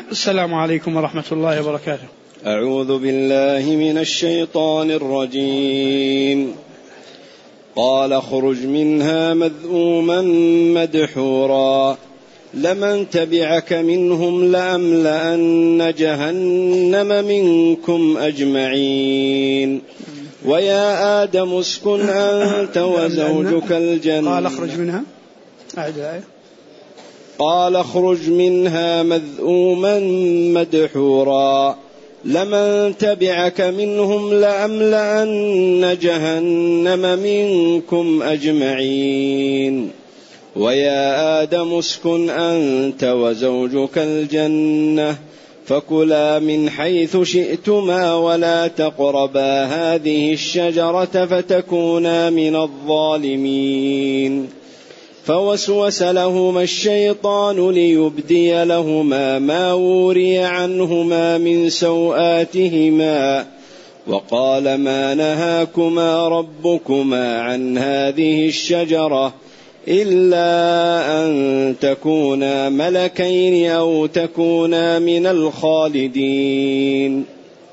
السلام عليكم ورحمة الله وبركاته. أعوذ بالله من الشيطان الرجيم. قال اخرج منها مذءوما مدحورا لمن تبعك منهم لأملأن جهنم منكم أجمعين ويا آدم اسكن أنت وزوجك الجنة. قال اخرج منها أعد. قال اخرج منها مذءوما مدحورا لمن تبعك منهم لأملأن جهنم منكم أجمعين ويا آدم اسكن أنت وزوجك الجنة فكلا من حيث شئتما ولا تقربا هذه الشجرة فتكونا من الظالمين. فوسوس لهما الشيطان ليبدي لهما ما وري عنهما من سوآتهما وقال ما نهاكما ربكما عن هذه الشجرة إلا أن تكونا ملكين أو تكونا من الخالدين.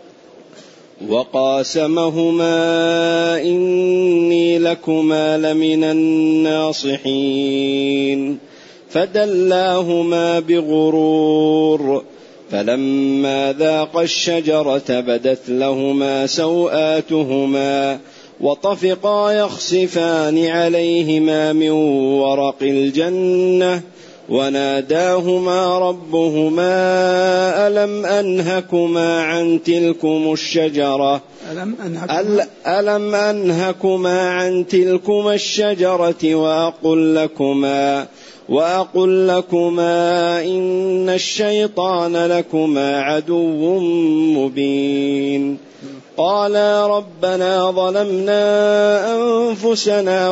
وقاسمهما إني لكما لمن الناصحين فدلاهما بغرور فلما ذاقا الشجرة بدت لهما سوآتهما وطفقا يخصفان عليهما من ورق الجنة وناداهما ربهما ألم أنهكما عن تلكم الشجرة وأقل لكما إن الشيطان لكما عدو مبين. قالا ربنا ظلمنا أنفسنا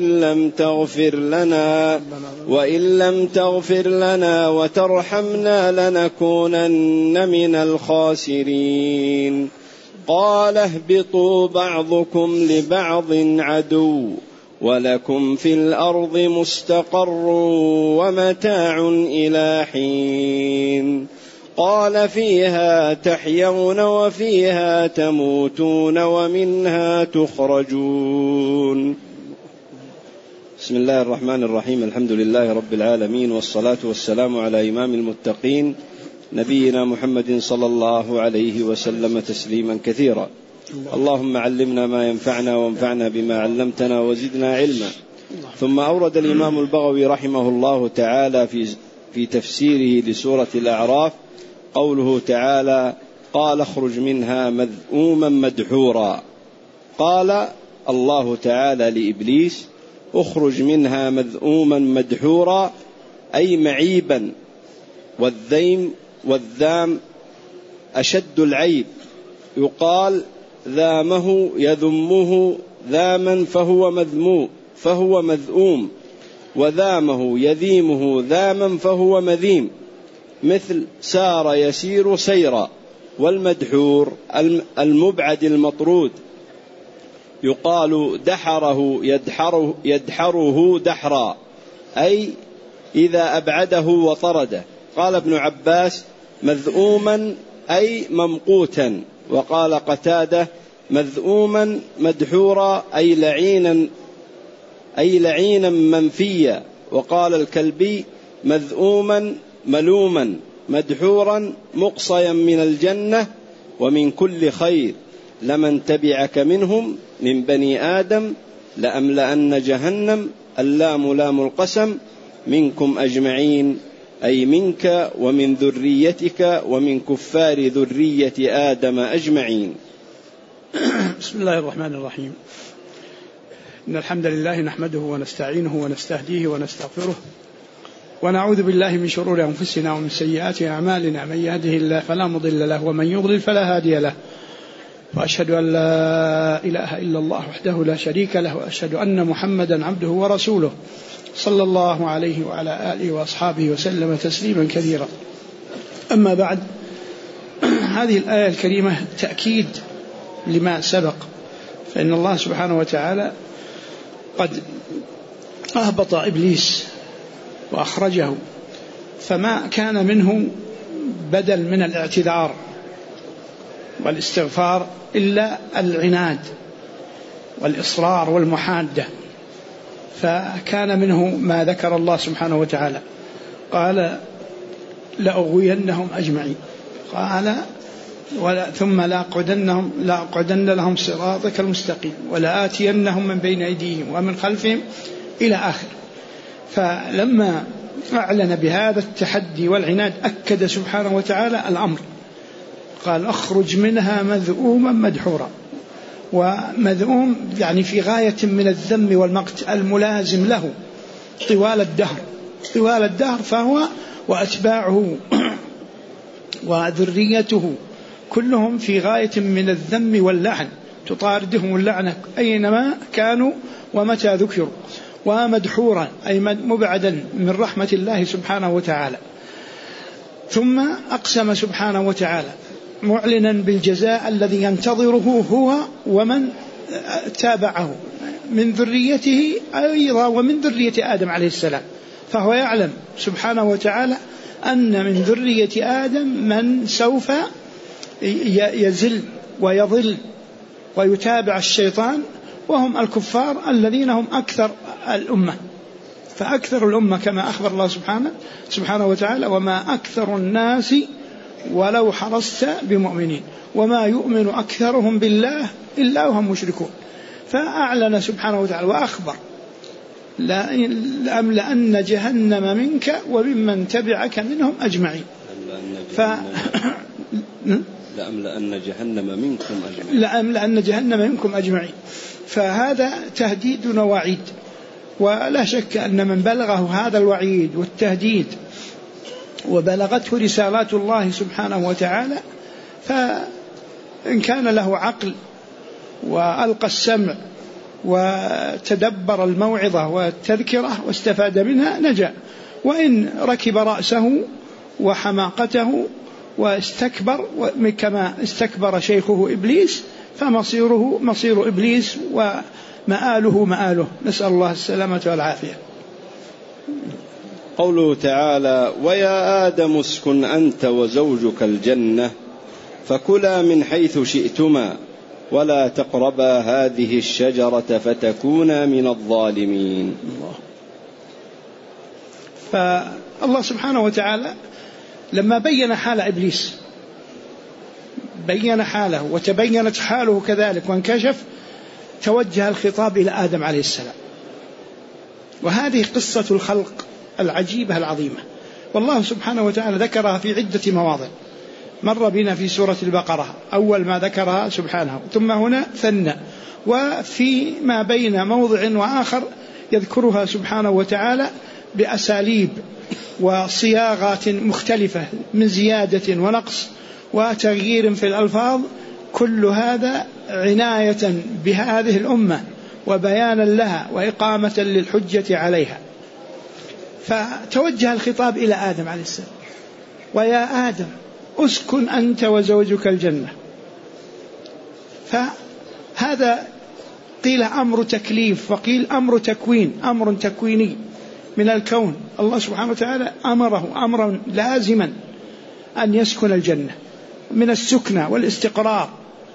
وإن لم تغفر لنا وترحمنا لنكونن من الخاسرين. قال اهبطوا بعضكم لبعض عدو ولكم في الأرض مستقر ومتاع إلى حين. قال فيها تحيون وفيها تموتون ومنها تخرجون. بسم الله الرحمن الرحيم. الحمد لله رب العالمين والصلاة والسلام على إمام المتقين نبينا محمد صلى الله عليه وسلم تسليما كثيرا. اللهم علمنا ما ينفعنا وانفعنا بما علمتنا وزدنا علما. ثم أورد الإمام البغوي رحمه الله تعالى في تفسيره لسورة الأعراف قوله تعالى قال اخرج منها مذءوما مدحورا. قال الله تعالى لإبليس اخرج منها مذءوما مدحورا أي معيبا، والذيم والذام أشد العيب، يقال ذامه يذمه ذاما فهو مذءوم، وذامه يذيمه ذاما فهو مذيم، مثل سار يسير سيرا. والمدحور المبعد المطرود، يقال دحره يدحره دحرا أي إذا أبعده وطرده. قال ابن عباس مذءوما أي ممقوتا، وقال قتادة مذءوما مدحورا أي لعينا منفيا، وقال الكلبي مذءوما ملوما مدحورا مقصيا من الجنة ومن كل خير لمن تبعك منهم من بني آدم لأملأن جهنم، اللام لام القسم، منكم أجمعين أي منك ومن ذريتك ومن كفار ذرية آدم أجمعين. بسم الله الرحمن الرحيم. إن الحمد لله نحمده ونستعينه ونستهديه ونستغفره ونعوذ بالله من شرور أنفسنا ومن سيئات أعمالنا، من يهده الله فلا مضل له ومن يضلل فلا هادي له، وأشهد أن لا إله إلا الله وحده لا شريك له، وأشهد أن محمدا عبده ورسوله صلى الله عليه وعلى آله وأصحابه وسلم تسليما كثيرا. أما بعد، هذه الآية الكريمة تأكيد لما سبق، فإن الله سبحانه وتعالى قد أهبط إبليس وأخرجه، فما كان منه بدل من الاعتذار والاستغفار إلا العناد والإصرار والمحادة. فكان منه ما ذكر الله سبحانه وتعالى، قال لأغوينهم أجمعين، قال ثم لأقعدن لهم صراطك المستقيم ولآتينهم من بين أيديهم ومن خلفهم إلى آخر. فلما أعلن بهذا التحدي والعناد أكد سبحانه وتعالى الأمر، قال أخرج منها مذءوما مدحورا. ومذءوم يعني في غاية من الذم والمقت الملازم له طوال الدهر، فهو وأتباعه وذريته كلهم في غاية من الذم واللعن، تطاردهم اللعنة أينما كانوا ومتى ذكروا. ومدحورا أي مبعدا من رحمة الله سبحانه وتعالى. ثم أقسم سبحانه وتعالى معلنا بالجزاء الذي ينتظره هو ومن تابعه من ذريته أيضا ومن ذرية آدم عليه السلام. فهو يعلم سبحانه وتعالى أن من ذرية آدم من سوف يزل ويضل ويتابع الشيطان، وهم الكفار الذين هم أكثر الأمة. فأكثر الأمة كما أخبر الله سبحانه وتعالى وما أكثر الناس ولو حرصت بمؤمنين وما يؤمن أكثرهم بالله إلا وهم مشركون. فأعلن سبحانه وتعالى وأخبر لأملأن جهنم منك وممن تبعك منهم أجمعين. لأملأن جهنم منكم أجمعين. فهذا تهديد ووعيد، ولا شك أن من بلغه هذا الوعيد والتهديد وبلغته رسالات الله سبحانه وتعالى، فإن كان له عقل وألقى السمع وتدبر الموعظة والتذكرة واستفاد منها نجا، وإن ركب رأسه وحماقته واستكبر كما استكبر شيخه إبليس فمصيره مصير إبليس ومآله. نسأل الله السلامة والعافية. قوله تعالى ويا آدم اسكن أنت وزوجك الجنة فكلا من حيث شئتما ولا تقربا هذه الشجرة فتكونا من الظالمين. فالله سبحانه وتعالى لما بين حال إبليس بين حاله وتبينت حاله كذلك وانكشف، توجه الخطاب إلى آدم عليه السلام. وهذه قصة الخلق العجيبة العظيمة، والله سبحانه وتعالى ذكرها في عدة مواضع. مر بنا في سورة البقرة أول ما ذكرها سبحانه، ثم هنا ثنى، وفي ما بين موضع وآخر يذكرها سبحانه وتعالى بأساليب وصياغات مختلفة من زيادة ونقص وتغيير في الألفاظ، كل هذا عناية بهذه الأمة وبيانا لها وإقامة للحجة عليها. فتوجه الخطاب إلى آدم عليه السلام، ويا آدم اسكن أنت وزوجك الجنة. فهذا قيل أمر تكليف وقيل أمر تكوين، أمر تكويني من الكون. الله سبحانه وتعالى أمره أمرا لازما أن يسكن الجنة من السكنة والاستقرار،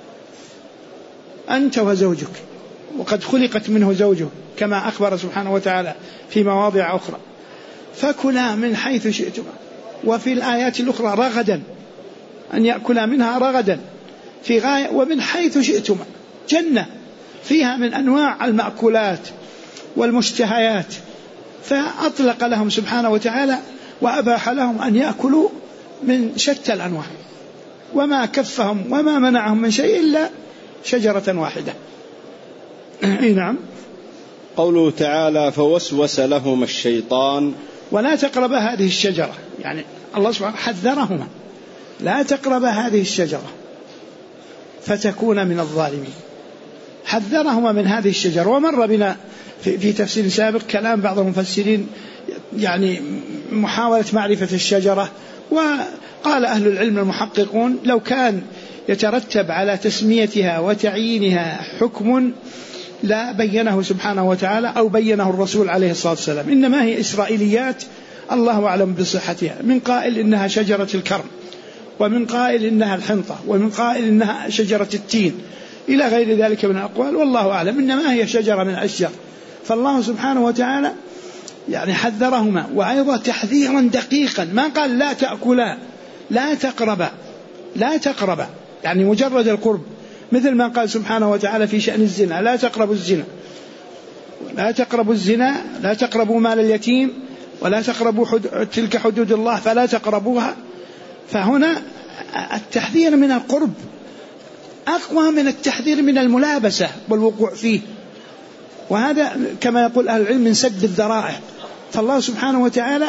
أنت وزوجك، وقد خلقت منه زوجه كما أخبر سبحانه وتعالى في مواضع أخرى. فكلا من حيث شئتما، وفي الآيات الأخرى رغدا، أن يأكلا منها رغدا في غاية، ومن حيث شئتما، جنة فيها من أنواع المأكولات والمشتهيات، فأطلق لهم سبحانه وتعالى وأباح لهم أن يأكلوا من شتى الأنواع، وما كفهم وما منعهم من شيء إلا شجرة واحدة. نعم. قوله تعالى فوسوس لهما الشيطان ولا تقرب هذه الشجرة، يعني الله سبحانه حذرهما لا تقرب هذه الشجرة فتكون من الظالمين، حذرهما من هذه الشجرة. ومر بنا في تفسير سابق كلام بعض المفسرين يعني محاولة معرفة الشجرة، وقال أهل العلم المحققون لو كان يترتب على تسميتها وتعيينها حكم لا بينه سبحانه وتعالى أو بينه الرسول عليه الصلاة والسلام، إنما هي إسرائيليات الله أعلم بصحتها، من قائل إنها شجرة الكرم، ومن قائل إنها الحنطة، ومن قائل إنها شجرة التين، إلى غير ذلك من الأقوال، والله أعلم، إنما هي شجرة من الأشجار. فالله سبحانه وتعالى يعني حذرهما، وأيضا تحذيرا دقيقا، ما قال لا تأكلا، لا تقربا، لا تقربا، يعني مجرد القرب، مثل ما قال سبحانه وتعالى في شأن الزنا: لا تقربوا الزنا، لا تقربوا الزنا، لا تقربوا مال اليتيم، ولا تقربوا تلك حدود الله فلا تقربوها. فهنا التحذير من القرب أقوى من التحذير من الملابسة والوقوع فيه، وهذا كما يقول أهل العلم من سد الذرائع. فالله سبحانه وتعالى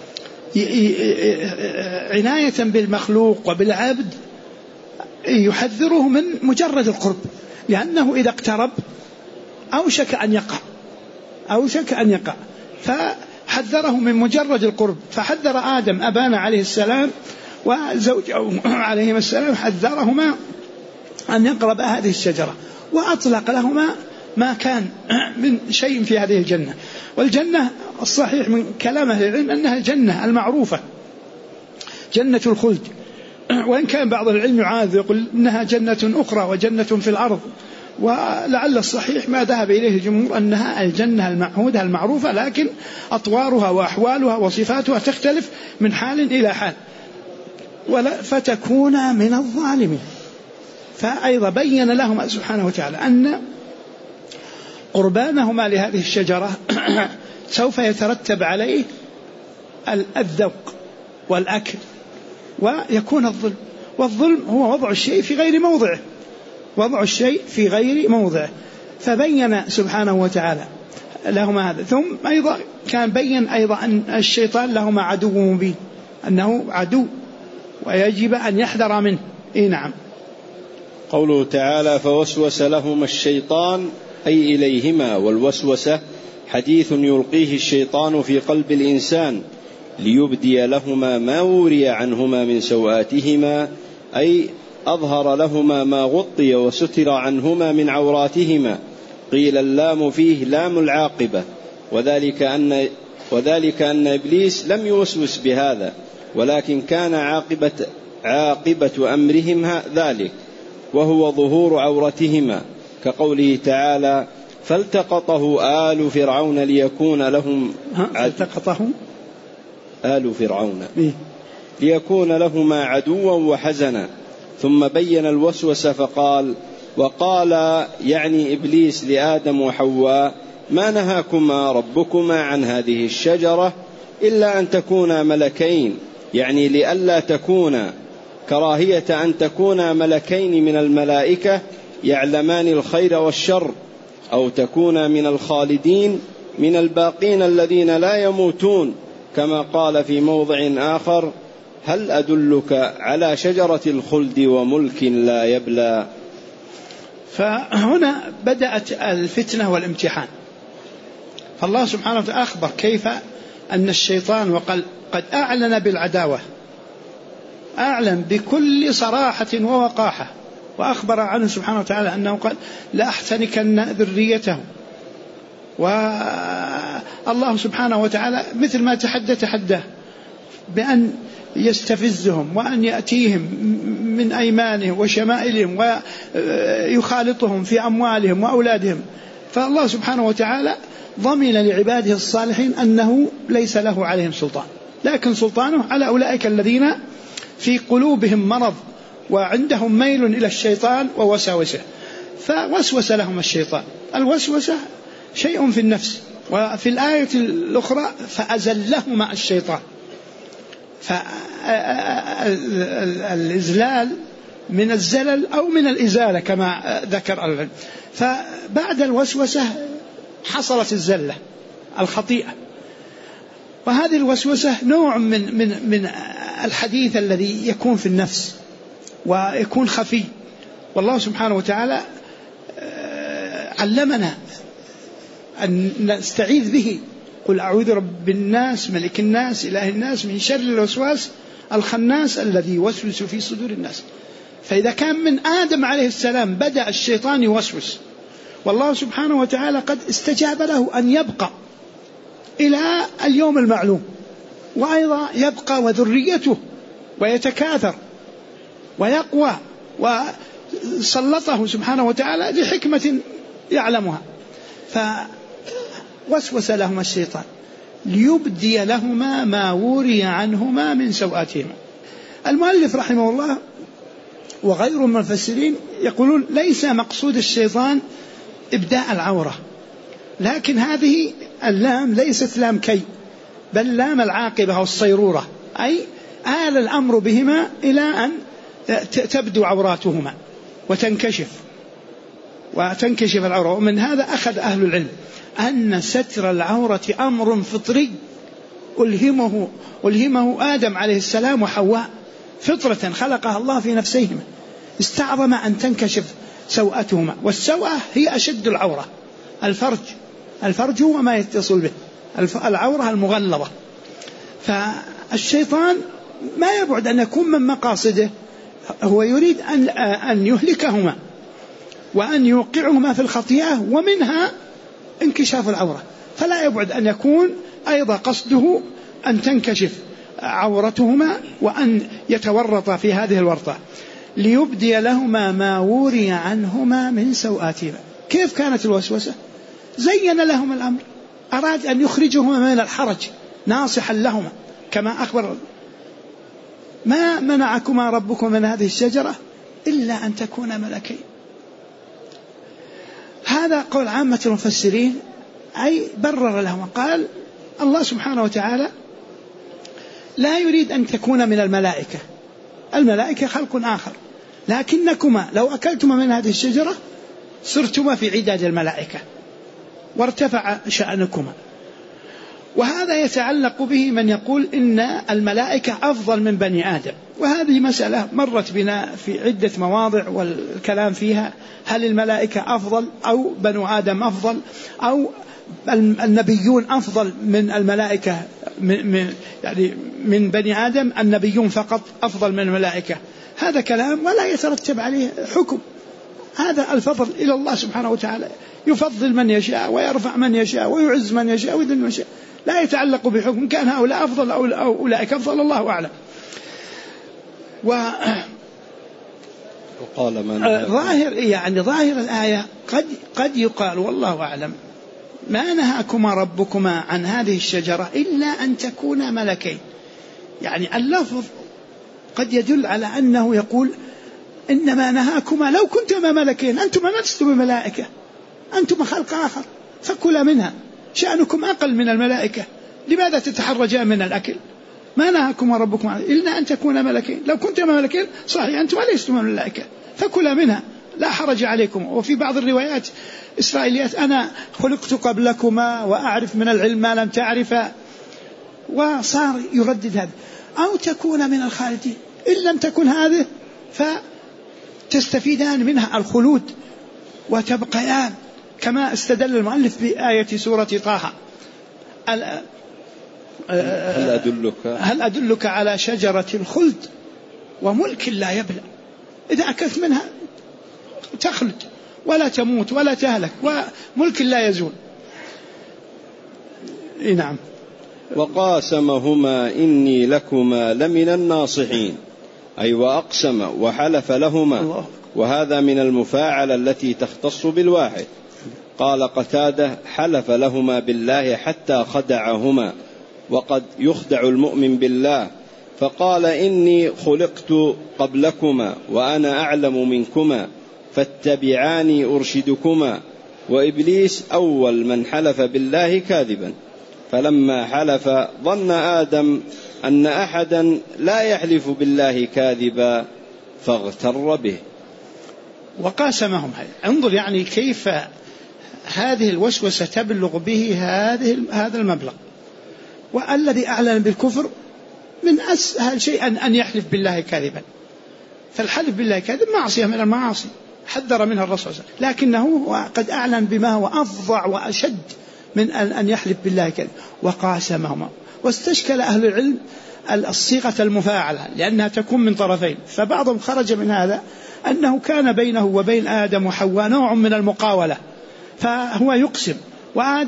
عناية بالمخلوق وبالعبد يحذره من مجرد القرب، لأنه إذا اقترب أوشك أن يقع، فحذره من مجرد القرب. فحذر آدم أبانا عليه السلام وزوجه عليهما السلام، حذرهما أن يقرب هذه الشجرة، وأطلق لهما ما كان من شيء في هذه الجنة. والجنة الصحيح من كلام أهل العلم أنها الجنة المعروفة، جنة الخلد، وإن كان بعض العلم يعاذ يقول إنها جنة أخرى وجنة في الأرض، ولعل الصحيح ما ذهب إليه الجمهور أنها الجنة المعهودة المعروفة، لكن أطوارها وأحوالها وصفاتها تختلف من حال إلى حال. فتكون من الظالمين. فأيضا بين لهم سبحانه وتعالى أن قربانهما لهذه الشجرة سوف يترتب عليه الذوق والأكل، ويكون الظلم، والظلم هو وضع الشيء في غير موضعه، وضع الشيء في غير موضعه. فبين سبحانه وتعالى لهما هذا. ثم أيضا كان بين أيضا أن الشيطان لهما عدو مبين، أنه عدو ويجب أن يحذر منه. نعم. قوله تعالى: فوسوس لهما الشيطان، أي إليهما. والوسوسة حديث يلقيه الشيطان في قلب الإنسان ليبدي لهما ما وري عنهما من سوآتهما، أي أظهر لهما ما غطي وستر عنهما من عوراتهما. قيل اللام فيه لام العاقبة، وذلك أن إبليس لم يوسوس بهذا، ولكن كان عاقبة أمرهم ذلك، وهو ظهور عورتهما، كقوله تعالى: فالتقطه آل فرعون ليكون لهم آل فرعون ليكون لهما عدوا وحزنا. ثم بين الوسوسة فقال: وقال يعني إبليس لآدم وحواء: ما نهاكما ربكما عن هذه الشجرة إلا أن تكونا ملكين، يعني لئلا تكونا، كراهية أن تكونا ملكين من الملائكة يعلمان الخير والشر، أو تكونا من الخالدين من الباقين الذين لا يموتون، كما قال في موضع آخر: هل أدلك على شجرة الخلد وملك لا يبلى. فهنا بدأت الفتنة والامتحان. فالله سبحانه وتعالى أخبر كيف أن الشيطان وقد أعلن بالعداوة، أعلن بكل صراحة ووقاحة، وأخبر عنه سبحانه وتعالى أنه قال: لأحتنكن ذريته. والله سبحانه وتعالى مثل ما تحدى بأن يستفزهم، وأن يأتيهم من أيمانهم وشمائلهم ويخالطهم في أموالهم وأولادهم. فالله سبحانه وتعالى ضمن لعباده الصالحين أنه ليس له عليهم سلطان، لكن سلطانه على أولئك الذين في قلوبهم مرض وعندهم ميل إلى الشيطان ووساوسه. فوسوس لهم الشيطان. الوسوسة شيء في النفس، وفي الآية الأخرى فأزلهما الشيطان. فالإزلال من الزلل أو من الإزالة كما ذكر العلم. فبعد الوسوسة حصلت الزلة، الخطيئة. وهذه الوسوسة نوع من الحديث الذي يكون في النفس ويكون خفي، والله سبحانه وتعالى علمنا أن نستعيذ به: قل أعوذ برب الناس ملك الناس إله الناس من شر الوسواس الخناس الذي يوسوس في صدور الناس. فإذا كان من آدم عليه السلام بدأ الشيطان يوسوس، والله سبحانه وتعالى قد استجاب له أن يبقى إلى اليوم المعلوم، وأيضا يبقى وذريته ويتكاثر ويقوى، وسلطه سبحانه وتعالى لحكمة يعلمها. فوسوس لهما الشيطان ليبدي لهما ما وري عنهما من سوآتهما. المؤلف رحمه الله وغير من المفسرين يقولون ليس مقصود الشيطان إبداء العورة، لكن هذه اللام ليست لام كي، بل لام العاقبة والصيرورة، أي آل الأمر بهما إلى أن تبدو عوراتهما وتنكشف العورة. ومن هذا أخذ أهل العلم أن ستر العورة أمر فطري ألهمه آدم عليه السلام وحواء، فطرة خلقها الله في نفسيهما، استعظم أن تنكشف سوءتهما. والسوءة هي أشد العورة، الفرج هو ما يتصل به، العورة المغلظة. فالشيطان ما يبعد أن يكون من مقاصده هو يريد أن يهلكهما وأن يوقعهما في الخطيئة، ومنها انكشاف العورة. فلا يبعد أن يكون أيضا قصده أن تنكشف عورتهما وأن يتورط في هذه الورطة، ليبدي لهما ما وري عنهما من سوآتهما. كيف كانت الوسوسة؟ زين لهم الأمر، أراد أن يخرجهما من الحرج ناصحا لهما كما أخبر: ما منعكما ربكم من هذه الشجرة إلا أن تكونا ملكين. هذا قول عامة المفسرين، أي برر لهم، قال الله سبحانه وتعالى لا يريد أن تكون من الملائكة، الملائكة خلق آخر، لكنكما لو أكلتما من هذه الشجرة صرتما في عداد الملائكة وارتفع شأنكما. وهذا يتعلق به من يقول إن الملائكة أفضل من بني آدم، وهذه مسألة مرت بنا في عدة مواضع والكلام فيها، هل الملائكة أفضل أو بنو آدم أفضل أو النبيون أفضل من الملائكة، يعني من بني آدم النبيون فقط أفضل من الملائكة. هذا كلام ولا يترتب عليه حكم، هذا الفضل إلى الله سبحانه وتعالى، يفضل من يشاء ويرفع من يشاء ويعز من يشاء ويذل من يشاء، لا يتعلق بحكم كان هؤلاء أفضل أو أولئك أفضل، الله أعلم. وقال ظاهر الآية قد يقال والله أعلم ما نهاكما ربكما عن هذه الشجرة إلا أن تكونا ملكين. يعني اللفظ قد يدل على أنه يقول إنما نهاكما لو كنتما ملكين، أنتما ما لستم ملائكة، أنتما خلق آخر، فكلا منها، شأنكم أقل من الملائكة، لماذا تتحرجان من الأكل؟ ما نهاكما ربكما إلا أن تكونا ملكين، لو كنتما ملكين صحيح أنتما لستم الملائكة، فكلا منها لا حرج عليكم. وفي بعض الروايات إسرائيليات أنا خلقت قبلكما وأعرف من العلم ما لم تعرفا، وصار يردد هذا. أو تكون من الخالدين، إن لم تكن هذه فتستفيدان منها الخلود وتبقيان، كما استدل المؤلف بآية سورة طه: هل أدلك على شجرة الخلد وملك لا يبلى، إذا أكلت منها تخلد ولا تموت ولا تهلك وملك لا يزول. نعم. وقاسمهما إني لكما لمن الناصحين، أي وأقسم وحلف لهما، وهذا من المفاعلة التي تختص بالواحد. قال قتادة: حلف لهما بالله حتى خدعهما، وقد يخدع المؤمن بالله، فقال: إني خلقت قبلكما وأنا أعلم منكما فاتبعاني أرشدكما. وإبليس أول من حلف بالله كاذبا، فلما حلف ظن آدم أن أحدا لا يحلف بالله كاذبا فاغتر به. وقاسمهم، انظر يعني كيف هذه الوسوسة تبلغ به هذا المبلغ. والذي أعلن بالكفر من أسهل شيء أن يحلف بالله كاذبا، فالحلف بالله كاذب معصية من المعاصي حذر منها الرسول، لكنه قد أعلن بما هو أفظع وأشد من أن يحلف بالله كاذب. وقاسمهما، واستشكل أهل العلم الصيغة المفاعلة لأنها تكون من طرفين، فبعضهم خرج من هذا أنه كان بينه وبين آدم وحواء نوع من المقاولة، فهو يقسم وآدم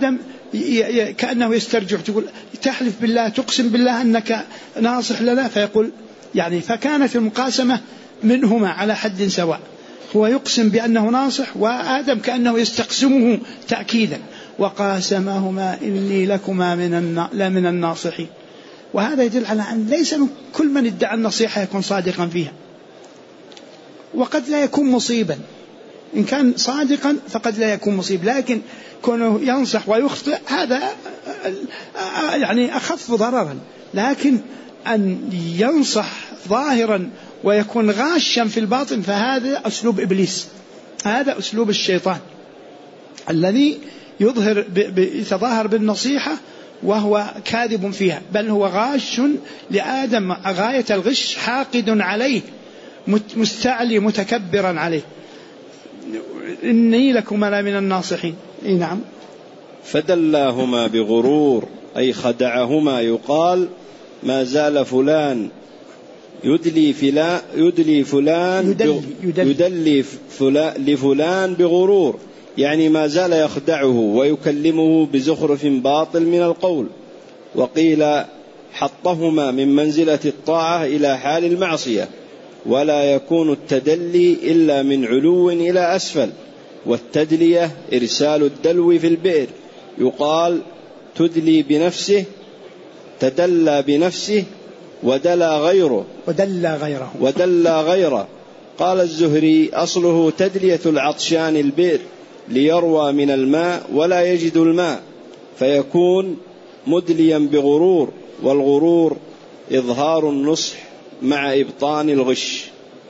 كأنه يسترجع، تقول تحلف بالله تقسم بالله أنك ناصح لنا، فيقول يعني فكانت المقاسمة منهما على حد سواء، هو يقسم بأنه ناصح وآدم كأنه يستقسمه تأكيدا، وقاسمهما إني لكما من الناصحين. وهذا يدل على أن ليس كل من ادعى النصيحة يكون صادقا فيها، وقد لا يكون مصيبا، إن كان صادقا فقد لا يكون مصيب، لكن كونه ينصح ويخطئ هذا يعني أخف ضررا. لكن أن ينصح ظاهرا ويكون غاشا في الباطن فهذا أسلوب إبليس، هذا أسلوب الشيطان الذي يتظاهر بالنصيحة وهو كاذب فيها، بل هو غاش لآدم غاية الغش، حاقد عليه مستعلي متكبرا عليه. إني لكما من الناصحين. نعم. فدلاهما بغرور أي خدعهما، يقال ما زال فلان يدلي لفلان بغرور، يعني ما زال يخدعه ويكلمه بزخرف باطل من القول. وقيل حطهما من منزلة الطاعة إلى حال المعصية، ولا يكون التدلي إلا من علو إلى أسفل، والتدلية إرسال الدلو في البئر، يقال تدلي بنفسه، تدلى بنفسه، ودلى غيره. قال الزهري أصله تدلية العطشان البئر ليروى من الماء ولا يجد الماء، فيكون مدليا بغرور، والغرور إظهار النصح مع إبطان الغش.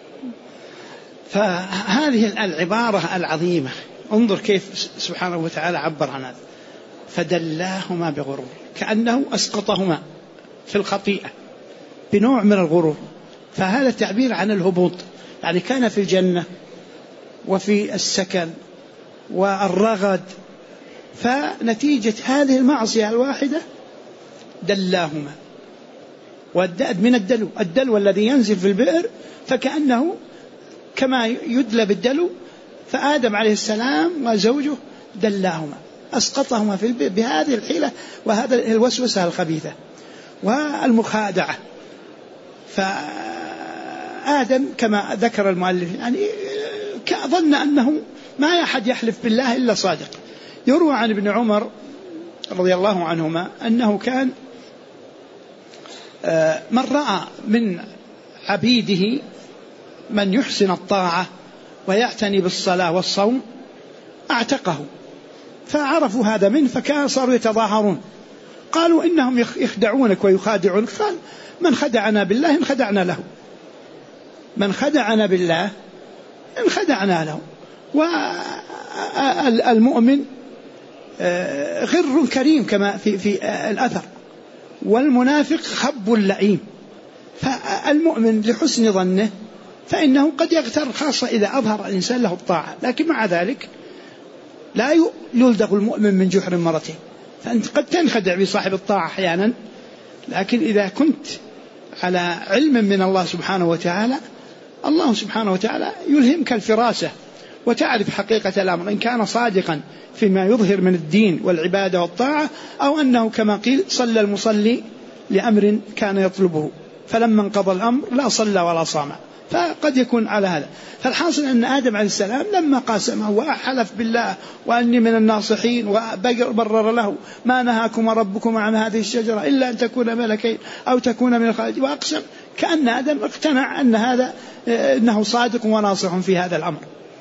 فهذه العبارة العظيمة انظر كيف سبحانه وتعالى عبر عن هذا، فدلاهما بغرور، كأنه أسقطهما في الخطيئة بنوع من الغرور. فهذا تعبير عن الهبوط، يعني كان في الجنة وفي السكن والرغد، فنتيجة هذه المعصية الواحدة دلاهما. من الدلو الذي ينزل في البئر، فكأنه كما يدلى بالدلو، فآدم عليه السلام وزوجه دلاهما، أسقطهما في البئر بهذه الحيلة وهذا الوسوسة الخبيثة والمخادعة. فآدم كما ذكر المؤلف يعني ظن أنه ما أحد يحلف بالله إلا صادق. يروى عن ابن عمر رضي الله عنهما أنه كان من رأى من عبيده من يحسن الطاعة ويعتني بالصلاة والصوم اعتقه، فعرفوا هذا منه فكان صاروا يتظاهرون، قالوا إنهم يخدعونك ويخادعونك، قال من خدعنا بالله إن خدعنا له، من خدعنا بالله إن خدعنا له. والمؤمن غر كريم كما في الأثر، والمنافق خب لئيم. فالمؤمن لحسن ظنه فإنه قد يغتر، خاصة إذا أظهر الإنسان له الطاعة، لكن مع ذلك لا يلدغ المؤمن من جحر مرتين، فأنت قد تنخدع بصاحب الطاعة أحيانا، لكن إذا كنت على علم من الله سبحانه وتعالى، الله سبحانه وتعالى يلهمك الفراسة وتعرف حقيقة الأمر، إن كان صادقا فيما يظهر من الدين والعبادة والطاعة، أو أنه كما قيل صلى المصلي لأمر كان يطلبه فلما انقضى الأمر لا صلى ولا صام، فقد يكون على هذا. فالحاصل أن آدم عليه السلام لما قاسمه وحلف بالله وأني من الناصحين وبرر له ما نهاكم ربكم عن هذه الشجرة إلا أن تكون ملكين أو تكون من الخالدين، وأقسم، كأن آدم اقتنع أن هذا إنه صادق وناصح في هذا الأمر.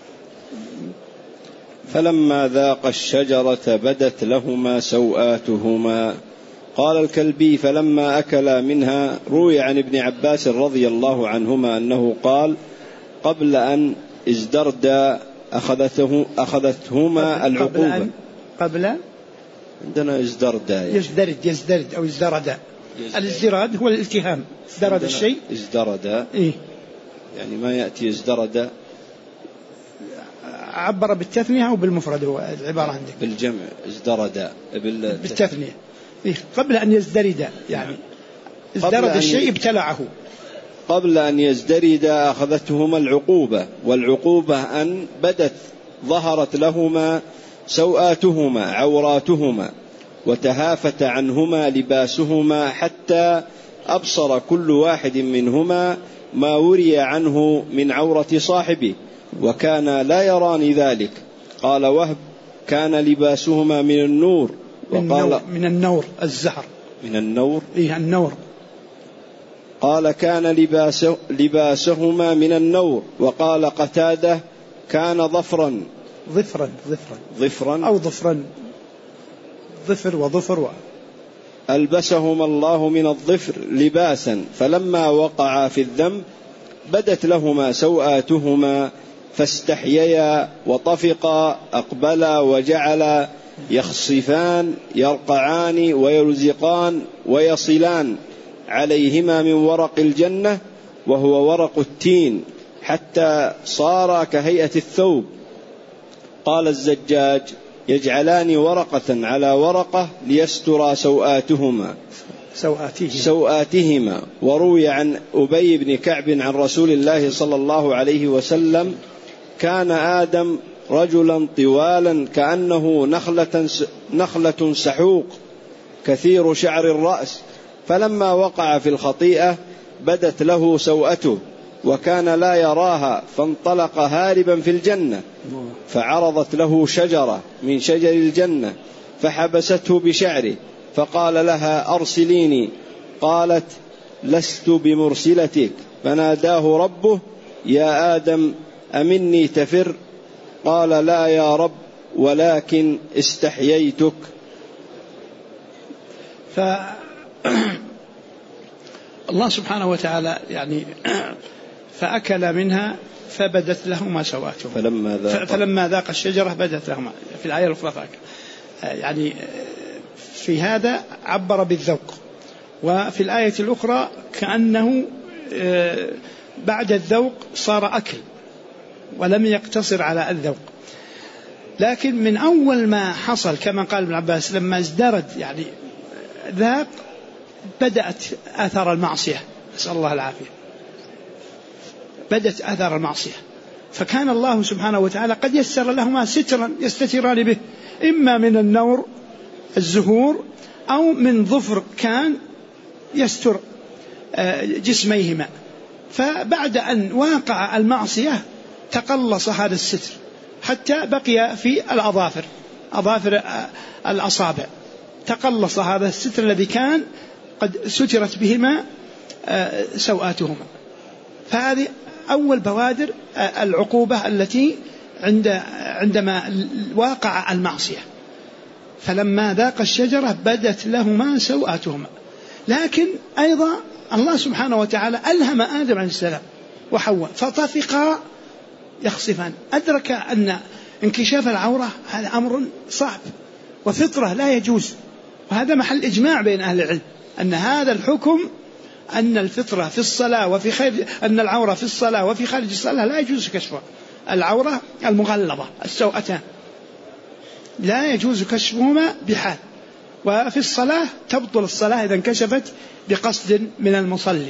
فلما ذاق الشجرة بدت لهما سوآتهما. قال الكلبي فلما أكلا منها. روي عن ابن عباس رضي الله عنهما أنه قال قبل أن ازدرد أخذتهما العقوبة. قبل عندنا يزدرد أو ازدرد. الازدراد هو الالتهام، ازدرد الشيء ازدرد إيه؟ يعني ما يأتي ازدرد، عبر بالتثنية أو بالمفرد هو العبارة عندك؟ بالجمع ازدرد بالتثنية إيه؟ قبل أن يزدرد يعني ازدرد الشيء ابتلعه. قبل أن يزدرد أخذتهما العقوبة، والعقوبة أن بدت ظهرت لهما سوآتهما عوراتهما، وتهافت عنهما لباسهما حتى أبصر كل واحد منهما ما وري عنه من عورة صاحبه، وكان لا يراني ذلك. قال وهب: كان لباسهما من النور. وقال من النور الزهر، من النور، إيه النور. قال كان لباسهما من النور. وقال قتادة: كان ظفرا أو ظفرا، ظفر وظفر. ألبسهما الله من الظفر لباسا، فلما وقعا في الذنب بدت لهما سوآتهما فاستحييا وطفقا، أقبلا وجعلا يخصفان يرقعان ويلزقان ويصلان عليهما من ورق الجنة، وهو ورق التين، حتى صار كهيئة الثوب. قال الزجاج: يجعلان ورقة على ورقة ليسترا سوآتهما. وروي عن أبي بن كعب عن رسول الله صلى الله عليه وسلم: كان آدم رجلا طوالا كأنه نخلة سحوق كثير شعر الرأس، فلما وقع في الخطيئة بدت له سوءته وكان لا يراها، فانطلق هاربا في الجنة، فعرضت له شجرة من شجر الجنة فحبسته بشعره، فقال لها: أرسليني. قالت: لست بمرسلتك. فناداه ربه: يا آدم أمني تفر؟ قال: لا يا رب، ولكن استحييتك. الله سبحانه وتعالى يعني فأكل منها فبدت لهما سواتهما فلما ذاق الشجرة بدت لهما. في الآية الأخرى يعني في هذا عبر بالذوق، وفي الآية الأخرى كأنه بعد الذوق صار أكل ولم يقتصر على الذوق. لكن من أول ما حصل كما قال ابن عباس لما ازدرد يعني ذاق بدأت آثار المعصية، نسأل الله العافية، بدأت آثار المعصية. فكان الله سبحانه وتعالى قد يسر لهما سترا يستتران به، إما من النور الزهور أو من ظفر كان يستر جسميهما. فبعد أن واقع المعصية تقلص هذا الستر حتى بقي في أظافر الأصابع، تقلص هذا الستر الذي كان قد سترت بهما سوآتهما. فهذه أول بوادر العقوبة التي عندما واقع المعصية، فلما ذاق الشجرة بدت لهما سوآتهما. لكن أيضا الله سبحانه وتعالى ألهم آدم عليه السلام وحواء فطفقا يخصفان. أدرك أن انكشاف العورة هذا أمر صعب وفطرة لا يجوز، وهذا محل إجماع بين أهل العلم أن هذا الحكم، أن الفطرة في الصلاة وفي خارج، أن العورة في الصلاة وفي خارج الصلاة لا يجوز كشفها. العورة المغلظة السوءتان لا يجوز كشفهما بحال، وفي الصلاة تبطل الصلاة إذا انكشفت بقصد من المصلي.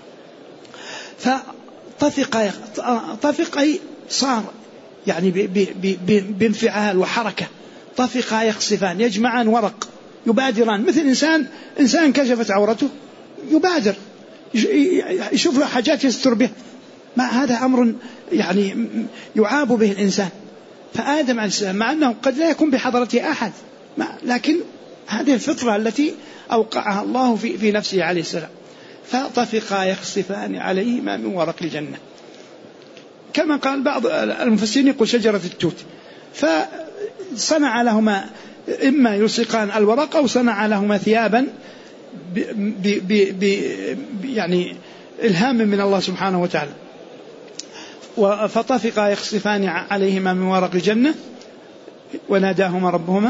فطفق صار يعني بانفعال وحركة، طفقا يخصفان يجمعان ورق يبادران، مثل إنسان كشفت عورته يبادر يشوف له حاجات يستر بها، ما هذا أمر يعني يعاب به الإنسان. فآدم عليه السلام مع أنه قد لا يكون بحضرته أحد، لكن هذه الفطرة التي أوقعها الله في نفسه عليه السلام. فطفقا يخصفان عليهما من ورق الجنة، كما قال بعض المفسرين يقول شجرة التوت. فصنع لهما إما يلصقان الورق أو صنع لهما ثيابا يعني إلهام من الله سبحانه وتعالى. فطفقا يخصفان عليهما من ورق الجنة وناداهما ربهما.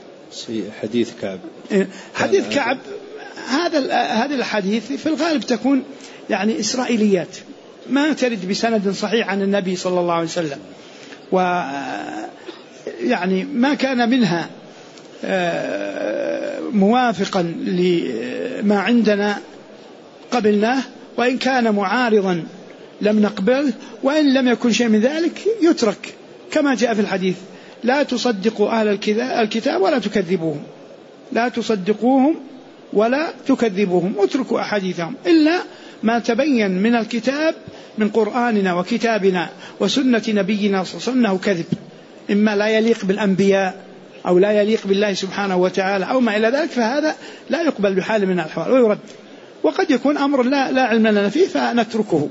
حديث كعب هذا الحديث في الغالب تكون يعني إسرائيليات ما ترد بسند صحيح عن النبي صلى الله عليه وسلم، ويعني ما كان منها موافقا لما عندنا قبلناه، وإن كان معارضا لم نقبله، وإن لم يكن شيء من ذلك يترك كما جاء في الحديث: لا تصدقوا أهل الكتاب ولا تكذبوهم. لا تصدقوهم ولا تكذبوهم، اتركوا أحاديثهم إلا ما تبين من الكتاب من قرآننا وكتابنا وسنة نبينا صلى الله عليه وسلم أنه كذب، إما لا يليق بالأنبياء أو لا يليق بالله سبحانه وتعالى أو ما إلى ذلك، فهذا لا يقبل بحال من الأحوال ويرد. وقد يكون أمر لا علم لنا فيه فنتركه.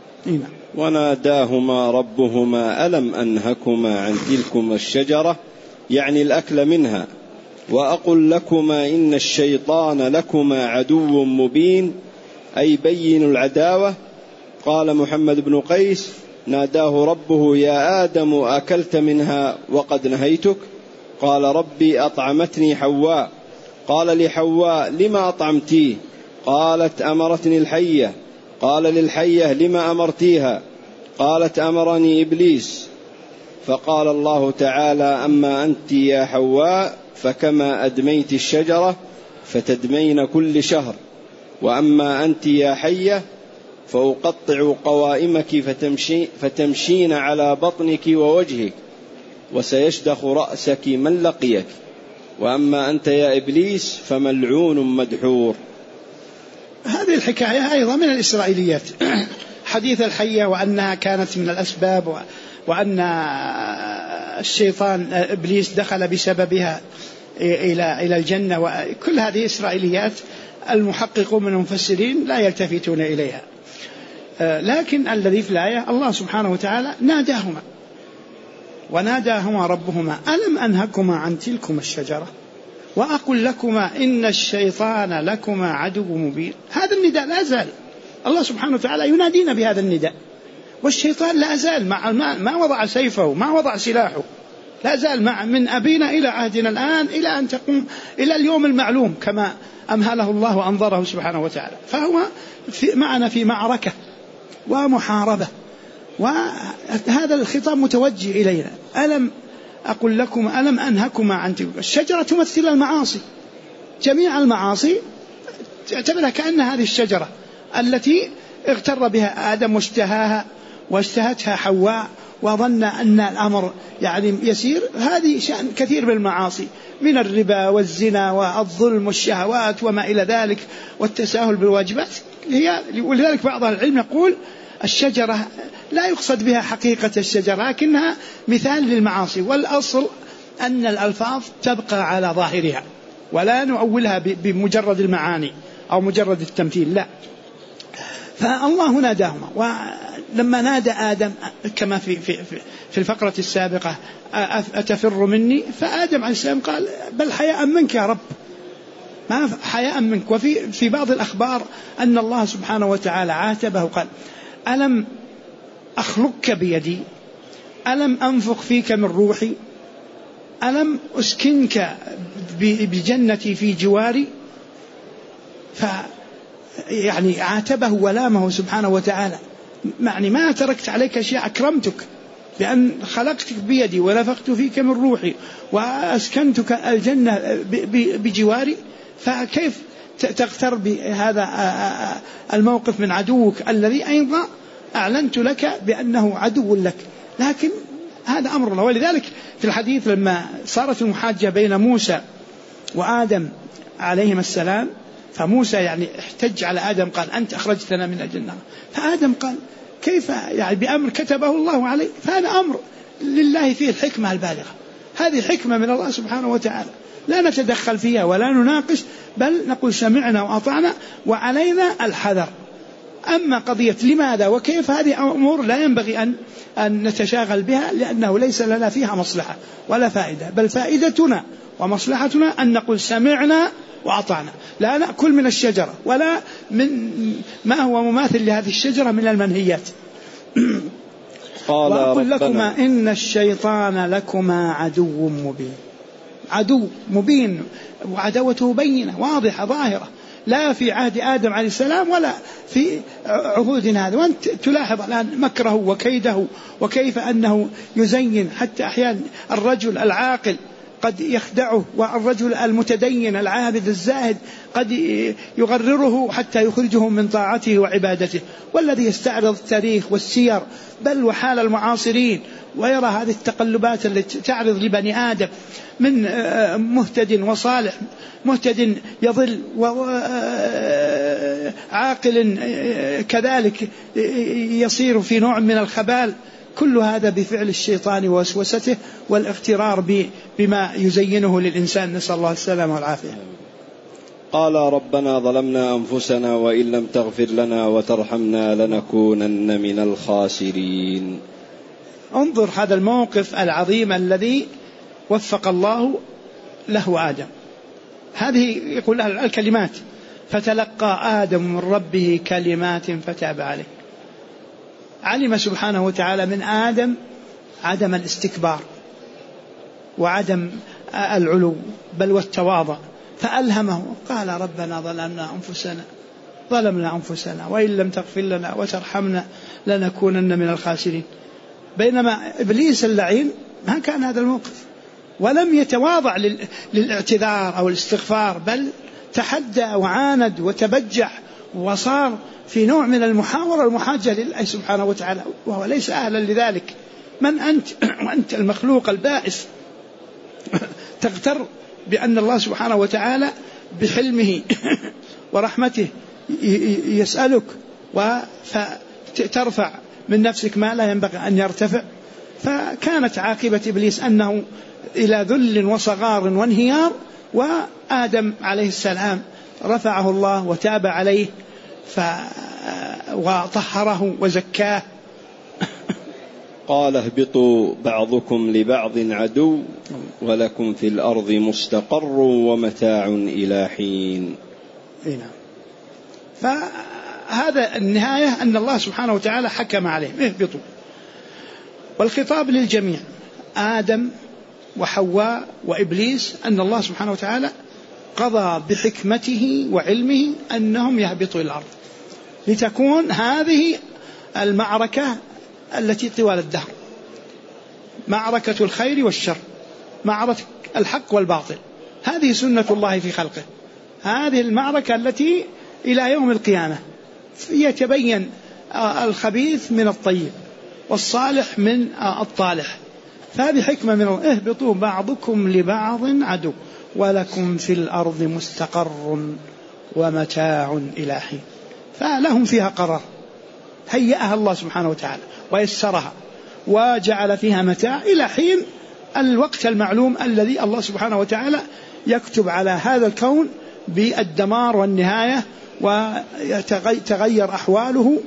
وناداهما ربهما ألم أنهكما عن تلكما الشجرة، يعني الأكل منها، وأقل لكما إن الشيطان لكما عدو مبين، أي بين العداوة. قال محمد بن قيس: ناداه ربه: يا آدم أكلت منها وقد نهيتك؟ قال: ربي أطعمتني حواء. قال لحواء: لما أطعمتيه؟ قالت: أمرتني الحية. قال للحية: لما أمرتيها؟ قالت: أمرني إبليس. فقال الله تعالى: أما أنت يا حواء فكما أدميت الشجرة فتدمين كل شهر، وأما أنت يا حية فأقطع قوائمك فتمشين على بطنك ووجهك، وسيشدخ رأسك من لقيك، وأما أنت يا إبليس فملعون مدحور. هذه الحكاية أيضا من الإسرائيليات، حديث الحية وأنها كانت من الأسباب، وأن الشيطان إبليس دخل بسببها إلى الجنة، وكل هذه إسرائيليات المحققون من المفسرين لا يلتفتون إليها. لكن الذي في الآية الله سبحانه وتعالى ناداهما وناداهما ربهما ألم أنهكما عن تلكما الشجرة وأقل لكما إن الشيطان لكما عدو مبين. هذا النداء لا زال، الله سبحانه وتعالى ينادينا بهذا النداء، والشيطان لا زال ما وضع سيفه، ما وضع سلاحه، لا زال من أبينا إلى عهدنا الآن إلى أن تقوم إلى اليوم المعلوم كما أمهله الله وأنظره سبحانه وتعالى. فهو معنا في معركة ومحاربة، وهذا الخطاب متوجه إلينا. ألم أقل لكم ألم أنهكما عن تلك الشجرة؟ تمثل المعاصي، جميع المعاصي تعتبرها كأن هذه الشجرة التي اغتر بها آدم واشتهتها حواء وظن أن الأمر يعني يسير. هذه شأن كثير من المعاصي من الربا والزنا والظلم والشهوات وما إلى ذلك والتساهل بالواجبات. ولذلك بعض العلم يقول الشجرة لا يقصد بها حقيقة الشجرة لكنها مثال للمعاصي، والأصل أن الألفاظ تبقى على ظاهرها ولا نؤولها بمجرد المعاني أو مجرد التمثيل، لا. فالله ناداهما، ولما نادى آدم كما في الفقرة السابقة أتفر مني، فآدم عليه السلام قال بل حياء منك يا رب، ما حياء منك. وفي بعض الأخبار أن الله سبحانه وتعالى عاتبه قال ألم أخلقك بيدي، ألم أنفخ فيك من روحي، ألم أسكنك بجنتي في جواري. يعني عاتبه ولامه سبحانه وتعالى، يعني ما تركت عليك شيء، أكرمتك بأن خلقتك بيدي ونفخت فيك من روحي وأسكنتك الجنة بجواري، فكيف تغتر بهذا الموقف من عدوك الذي أيضا أعلنت لك بأنه عدو لك. لكن هذا أمر الله. ولذلك في الحديث لما صارت المحاجة بين موسى وآدم عليهما السلام، فموسى يعني احتج على آدم قال أنت أخرجتنا من الجنة، فآدم قال كيف يعني بأمر كتبه الله عليه، فهذا أمر لله فيه الحكمة البالغة، هذه حكمة من الله سبحانه وتعالى لا نتدخل فيها ولا نناقش، بل نقول سمعنا وأطعنا وعلينا الحذر. أما قضية لماذا وكيف هذه أمور لا ينبغي أن نتشاغل بها، لأنه ليس لنا فيها مصلحة ولا فائدة، بل فائدتنا ومصلحتنا أن نقول سمعنا وأطعنا، لا نأكل من الشجرة ولا من ما هو مماثل لهذه الشجرة من المنهيات. وأقول لكما إن الشيطان لكما عدو مبين، عدو مبين، وعدوته بينة واضحة ظاهرة، لا في عهد آدم عليه السلام ولا في عهودنا هذا. وأنت تلاحظ الآن مكره وكيده، وكيف أنه يزين حتى أحيانا الرجل العاقل قد يخدعه، والرجل المتدين العابد الزاهد قد يغرره حتى يخرجه من طاعته وعبادته. والذي يستعرض التاريخ والسير بل وحال المعاصرين ويرى هذه التقلبات التي تعرض لبني آدم من مهتد وصالح، مهتد يضل وعاقل كذلك يصير في نوع من الخبال، كل هذا بفعل الشيطان ووسوسته والاغترار بما يزينه للإنسان، نسأل الله السلامة والعافية. قال ربنا ظلمنا أنفسنا وإن لم تغفر لنا وترحمنا لنكونن من الخاسرين. انظر هذا الموقف العظيم الذي وفق الله له آدم. هذه يقول لها الكلمات: فتلقى آدم من ربه كلمات فتاب عليه. علم سبحانه وتعالى من آدم عدم الاستكبار وعدم العلو بل والتواضع، فألهمه قال ربنا ظلمنا أنفسنا وإن لم تغفر لنا وترحمنا لنكونن من الخاسرين. بينما إبليس اللعين ما كان هذا الموقف، ولم يتواضع للاعتذار أو الاستغفار، بل تحدى وعاند وتبجح وصار في نوع من المحاورة والمحاجة لله سبحانه وتعالى، وهو ليس أهلا لذلك. من أنت وأنت المخلوق البائس تغتر بأن الله سبحانه وتعالى بحلمه ورحمته يسألك وترفع من نفسك ما لا ينبغي أن يرتفع. فكانت عاقبة إبليس أنه إلى ذل وصغار وانهيار، وآدم عليه السلام رفعه الله وتاب عليه وطهره وزكاه. قال اهبطوا بعضكم لبعض عدو ولكم في الأرض مستقر ومتاع إلى حين. فهذا النهاية أن الله سبحانه وتعالى حكم عليه اهبطوا، والخطاب للجميع آدم وحواء وإبليس، أن الله سبحانه وتعالى قضى بحكمته وعلمه أنهم يهبطوا إلى الأرض لتكون هذه المعركة التي طوال الدهر، معركة الخير والشر، معركة الحق والباطل. هذه سنة الله في خلقه، هذه المعركة التي إلى يوم القيامة يتبين الخبيث من الطيب والصالح من الطالح. فهذه حكمة من الله: اهبطوا بعضكم لبعض عدو ولكم في الأرض مستقر ومتاع إلى حين. فلهم فيها قرار هيئها الله سبحانه وتعالى ويسرها وجعل فيها متاع إلى حين الوقت المعلوم الذي الله سبحانه وتعالى يكتب على هذا الكون بالدمار والنهاية ويتغير أحواله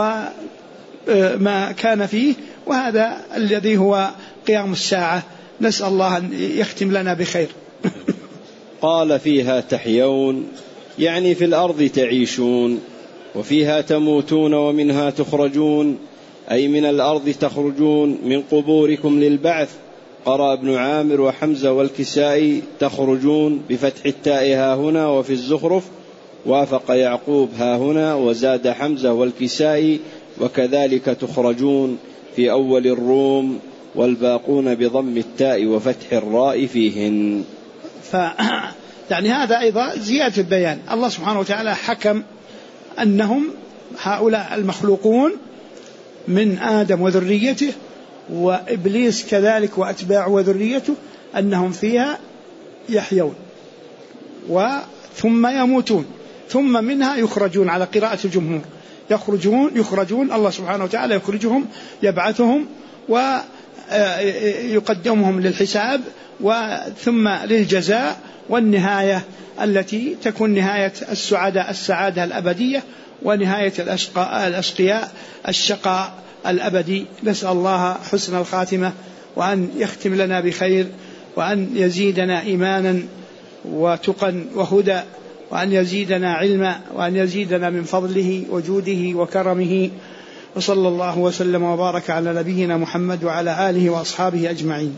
وما كان فيه، وهذا الذي هو قيام الساعة. نسأل الله أن يختم لنا بخير. قال فيها تحيون، يعني في الأرض تعيشون، وفيها تموتون ومنها تخرجون، أي من الأرض تخرجون من قبوركم للبعث. قرأ ابن عامر وحمزة والكسائي تخرجون بفتح التاء ها هنا، وفي الزخرف وافق يعقوب ها هنا، وزاد حمزة والكسائي وكذلك تخرجون في أول الروم، والباقون بضم التاء وفتح الراء فيهن. يعني هذا أيضا زيادة البيان. الله سبحانه وتعالى حكم أنهم هؤلاء المخلوقون من آدم وذريته وإبليس كذلك وأتباع وذريته أنهم فيها يحيون ثم يموتون ثم منها يخرجون، على قراءة الجمهور يخرجون الله سبحانه وتعالى يخرجهم، يبعثهم ويقدمهم للحساب ثم للجزاء والنهاية التي تكون نهاية السعادة الأبدية، ونهاية الأشقياء الشقاء الأبدي. نسأل الله حسن الخاتمة، وأن يختم لنا بخير، وأن يزيدنا إيمانا وتقا وهدى، وأن يزيدنا علما، وأن يزيدنا من فضله وجوده وكرمه. وصلى الله وسلم وبارك على نبينا محمد وعلى آله وأصحابه أجمعين.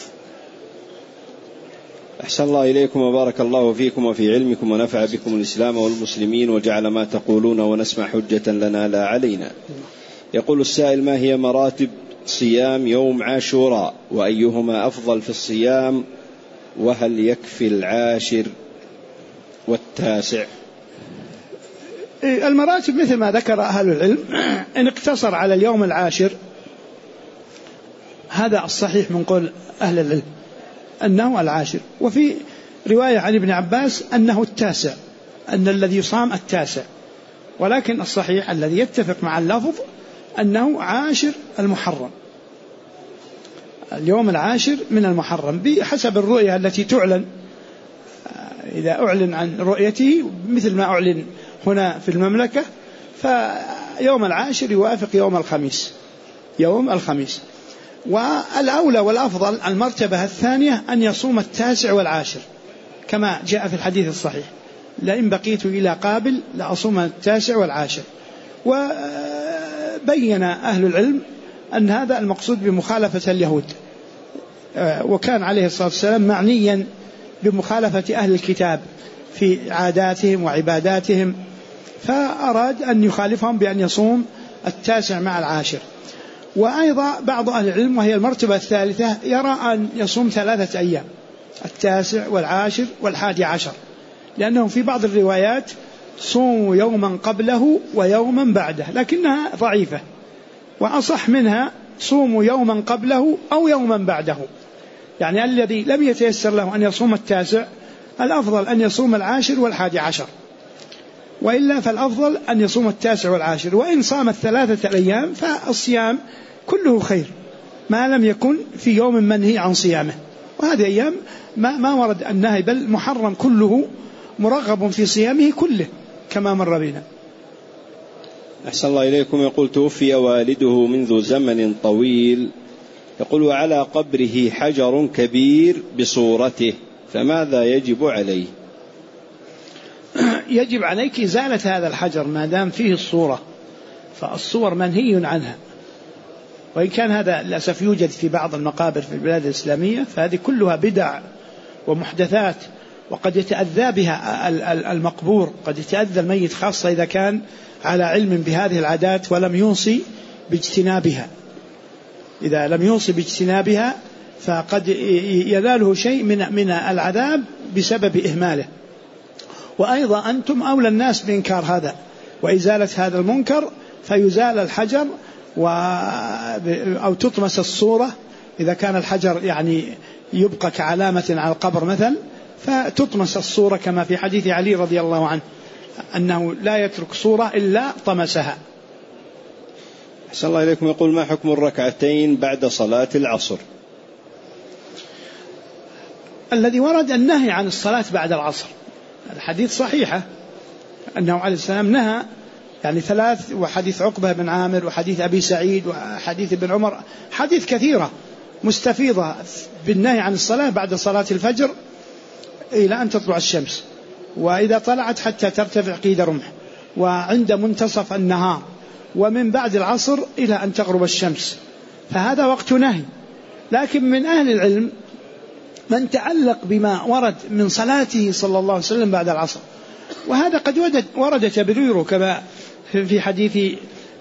أحسن الله إليكم وبارك الله فيكم وفي علمكم، ونفع بكم الإسلام والمسلمين، وجعل ما تقولون ونسمع حجة لنا لا علينا. يقول السائل: ما هي مراتب صيام يوم عاشوراء، وأيهما أفضل في الصيام وهل يكفي العاشر والتاسع؟ المراتب مثل ما ذكر أهل العلم، إن اقتصر على اليوم العاشر هذا الصحيح من قول أهل العلم أنه العاشر، وفي رواية عن ابن عباس أنه التاسع، أن الذي يصام التاسع، ولكن الصحيح الذي يتفق مع اللفظ أنه عاشر المحرم، اليوم العاشر من المحرم بحسب الرؤية التي تعلن. إذا أعلن عن رؤيته مثل ما أعلن هنا في المملكة، فيوم العاشر يوافق يوم الخميس. والأولى والأفضل المرتبة الثانية أن يصوم التاسع والعاشر كما جاء في الحديث الصحيح: لئن بقيت إلى قابل لأصوم التاسع والعاشر. وبين أهل العلم أن هذا المقصود بمخالفة اليهود، وكان عليه الصلاة والسلام معنيا بمخالفة أهل الكتاب في عاداتهم وعباداتهم، فأراد أن يخالفهم بأن يصوم التاسع مع العاشر. وأيضا بعض أهل العلم، وهي المرتبة الثالثة، يرى أن يصوم 3 أيام: التاسع والعاشر والحادي-عشر، لأنه في بعض الروايات صوموا يوما قبله ويوما بعده، لكنها ضعيفة، وأصح منها صوموا يوما قبله أو يوما بعده. يعني الذي لم يتيسر له أن يصوم التاسع الأفضل أن يصوم العاشر والحادي-عشر، وإلا فالأفضل أن يصوم التاسع والعاشر. وإن صام 3 أيام فالصيام كله خير ما لم يكن في يوم منهي عن صيامه، وهذه أيام ما ورد النهي، بل محرم كله، مرغب في صيامه كله كما مر بنا. أحسن الله إليكم. يقول: توفي والده منذ زمن طويل، يقول: وعلى قبره حجر كبير بصورته، فماذا يجب عليه؟ يجب عليك إزالة هذا الحجر ما دام فيه الصورة، فالصور منهي عنها، وإن كان هذا للأسف يوجد في بعض المقابر في البلاد الإسلامية، فهذه كلها بدع ومحدثات، وقد يتأذى بها المقبور، قد يتأذى الميت، خاصة إذا كان على علم بهذه العادات ولم يوصي باجتنابها. إذا لم يوصي باجتنابها فقد يناله شيء من العذاب بسبب إهماله. وأيضا أنتم أولى الناس بإنكار هذا وإزالة هذا المنكر، فيزال الحجر أو تطمس الصورة، إذا كان الحجر يعني يبقى كعلامة على القبر مثل، فتطمس الصورة كما في حديث علي رضي الله عنه أنه لا يترك صورة إلا طمسها. أحسن الله إليكم. يقول: ما حكم الركعتين بعد صلاة العصر؟ الذي ورد النهي عن الصلاة بعد العصر، الحديث صحيحة أنه عليه السلام نهى، يعني 3، وحديث عقبة بن عامر، وحديث أبي سعيد، وحديث ابن عمر، حديث كثيرة مستفيضة بالنهي عن الصلاة بعد صلاة الفجر إلى أن تطلع الشمس، وإذا طلعت حتى ترتفع قيد رمح، وعند منتصف النهار، ومن بعد العصر إلى أن تغرب الشمس، فهذا وقت نهي. لكن من أهل العلم من تعلق بما ورد من صلاته صلى الله عليه وسلم بعد العصر، وهذا قد ورد تبريره كما في حديث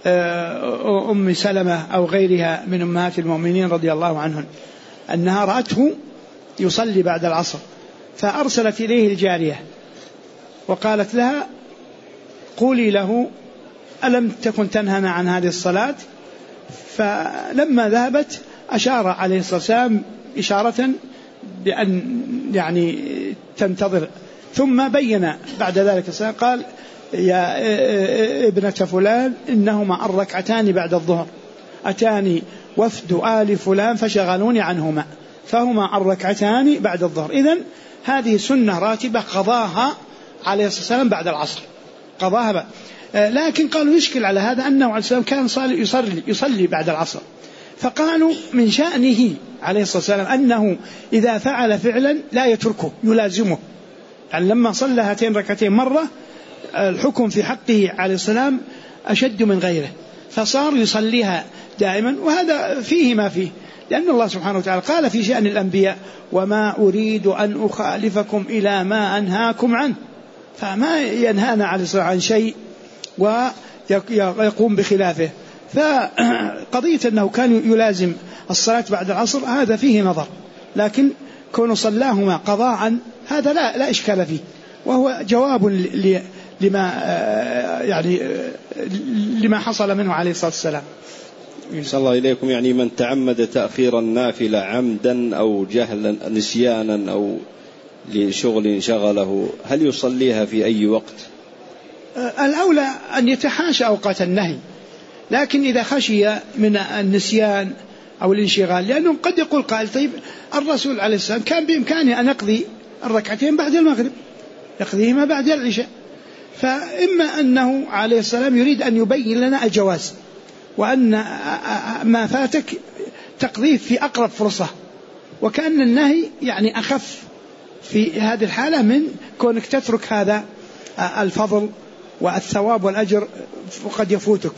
أم سلمة أو غيرها من أمهات المؤمنين رضي الله عنهن، أنها رأته يصلي بعد العصر، فأرسلت إليه الجارية وقالت لها: قولي له ألم تكن تنهنا عن هذه الصلاة؟ فلما ذهبت أشار عليه الصلاة والسلام إشارة بأن يعني تنتظر، ثم بين بعد ذلك قال: يا ابنة فلان إنهما الركعتان بعد الظهر، أتاني وفد آل فلان فشغلوني عنهما، فهما الركعتان بعد الظهر. إذن هذه سنة راتبة قضاها عليه الصلاة والسلام بعد العصر، قضاها لكن قالوا يشكل على هذا أنه عليه السلام كان يصلي بعد العصر، فقالوا من شأنه عليه الصلاة والسلام أنه إذا فعل فعلا لا يتركه، يلازمه، يعني لما صلى هاتين ركعتين مرة الحكم في حقه عليه السلام أشد من غيره، فصار يصليها دائما، وهذا فيه ما فيه، لأن الله سبحانه وتعالى قال في شأن الأنبياء: وما أريد أن أخالفكم إلى ما أنهاكم عنه، فما ينهانا عليه الصلاة عن شيء ويقوم بخلافه. فقضية أنه كان يلازم الصلاة بعد العصر هذا فيه نظر، لكن كون صلاهما قضاء هذا لا إشكال فيه، وهو جواب لما حصل منه عليه الصلاة والسلام. صلى الله إليكم. يعني من تعمد تأخير النافلة عمدا أو جهلا نسيانا أو لشغل شغله، هل يصليها في أي وقت؟ الأولى أن يتحاشى أوقات النهي، لكن إذا خشي من النسيان أو الانشغال، لأنه قد يقول قائل طيب الرسول عليه السلام كان بإمكانه أن يقضي الركعتين بعد المغرب، يقضيهما بعد العشاء، فإما أنه عليه السلام يريد أن يبين لنا الجواز، وأن ما فاتك تقضيه في أقرب فرصة، وكأن النهي يعني أخف في هذه الحالة من كونك تترك هذا الفضل والثواب والأجر وقد يفوتك.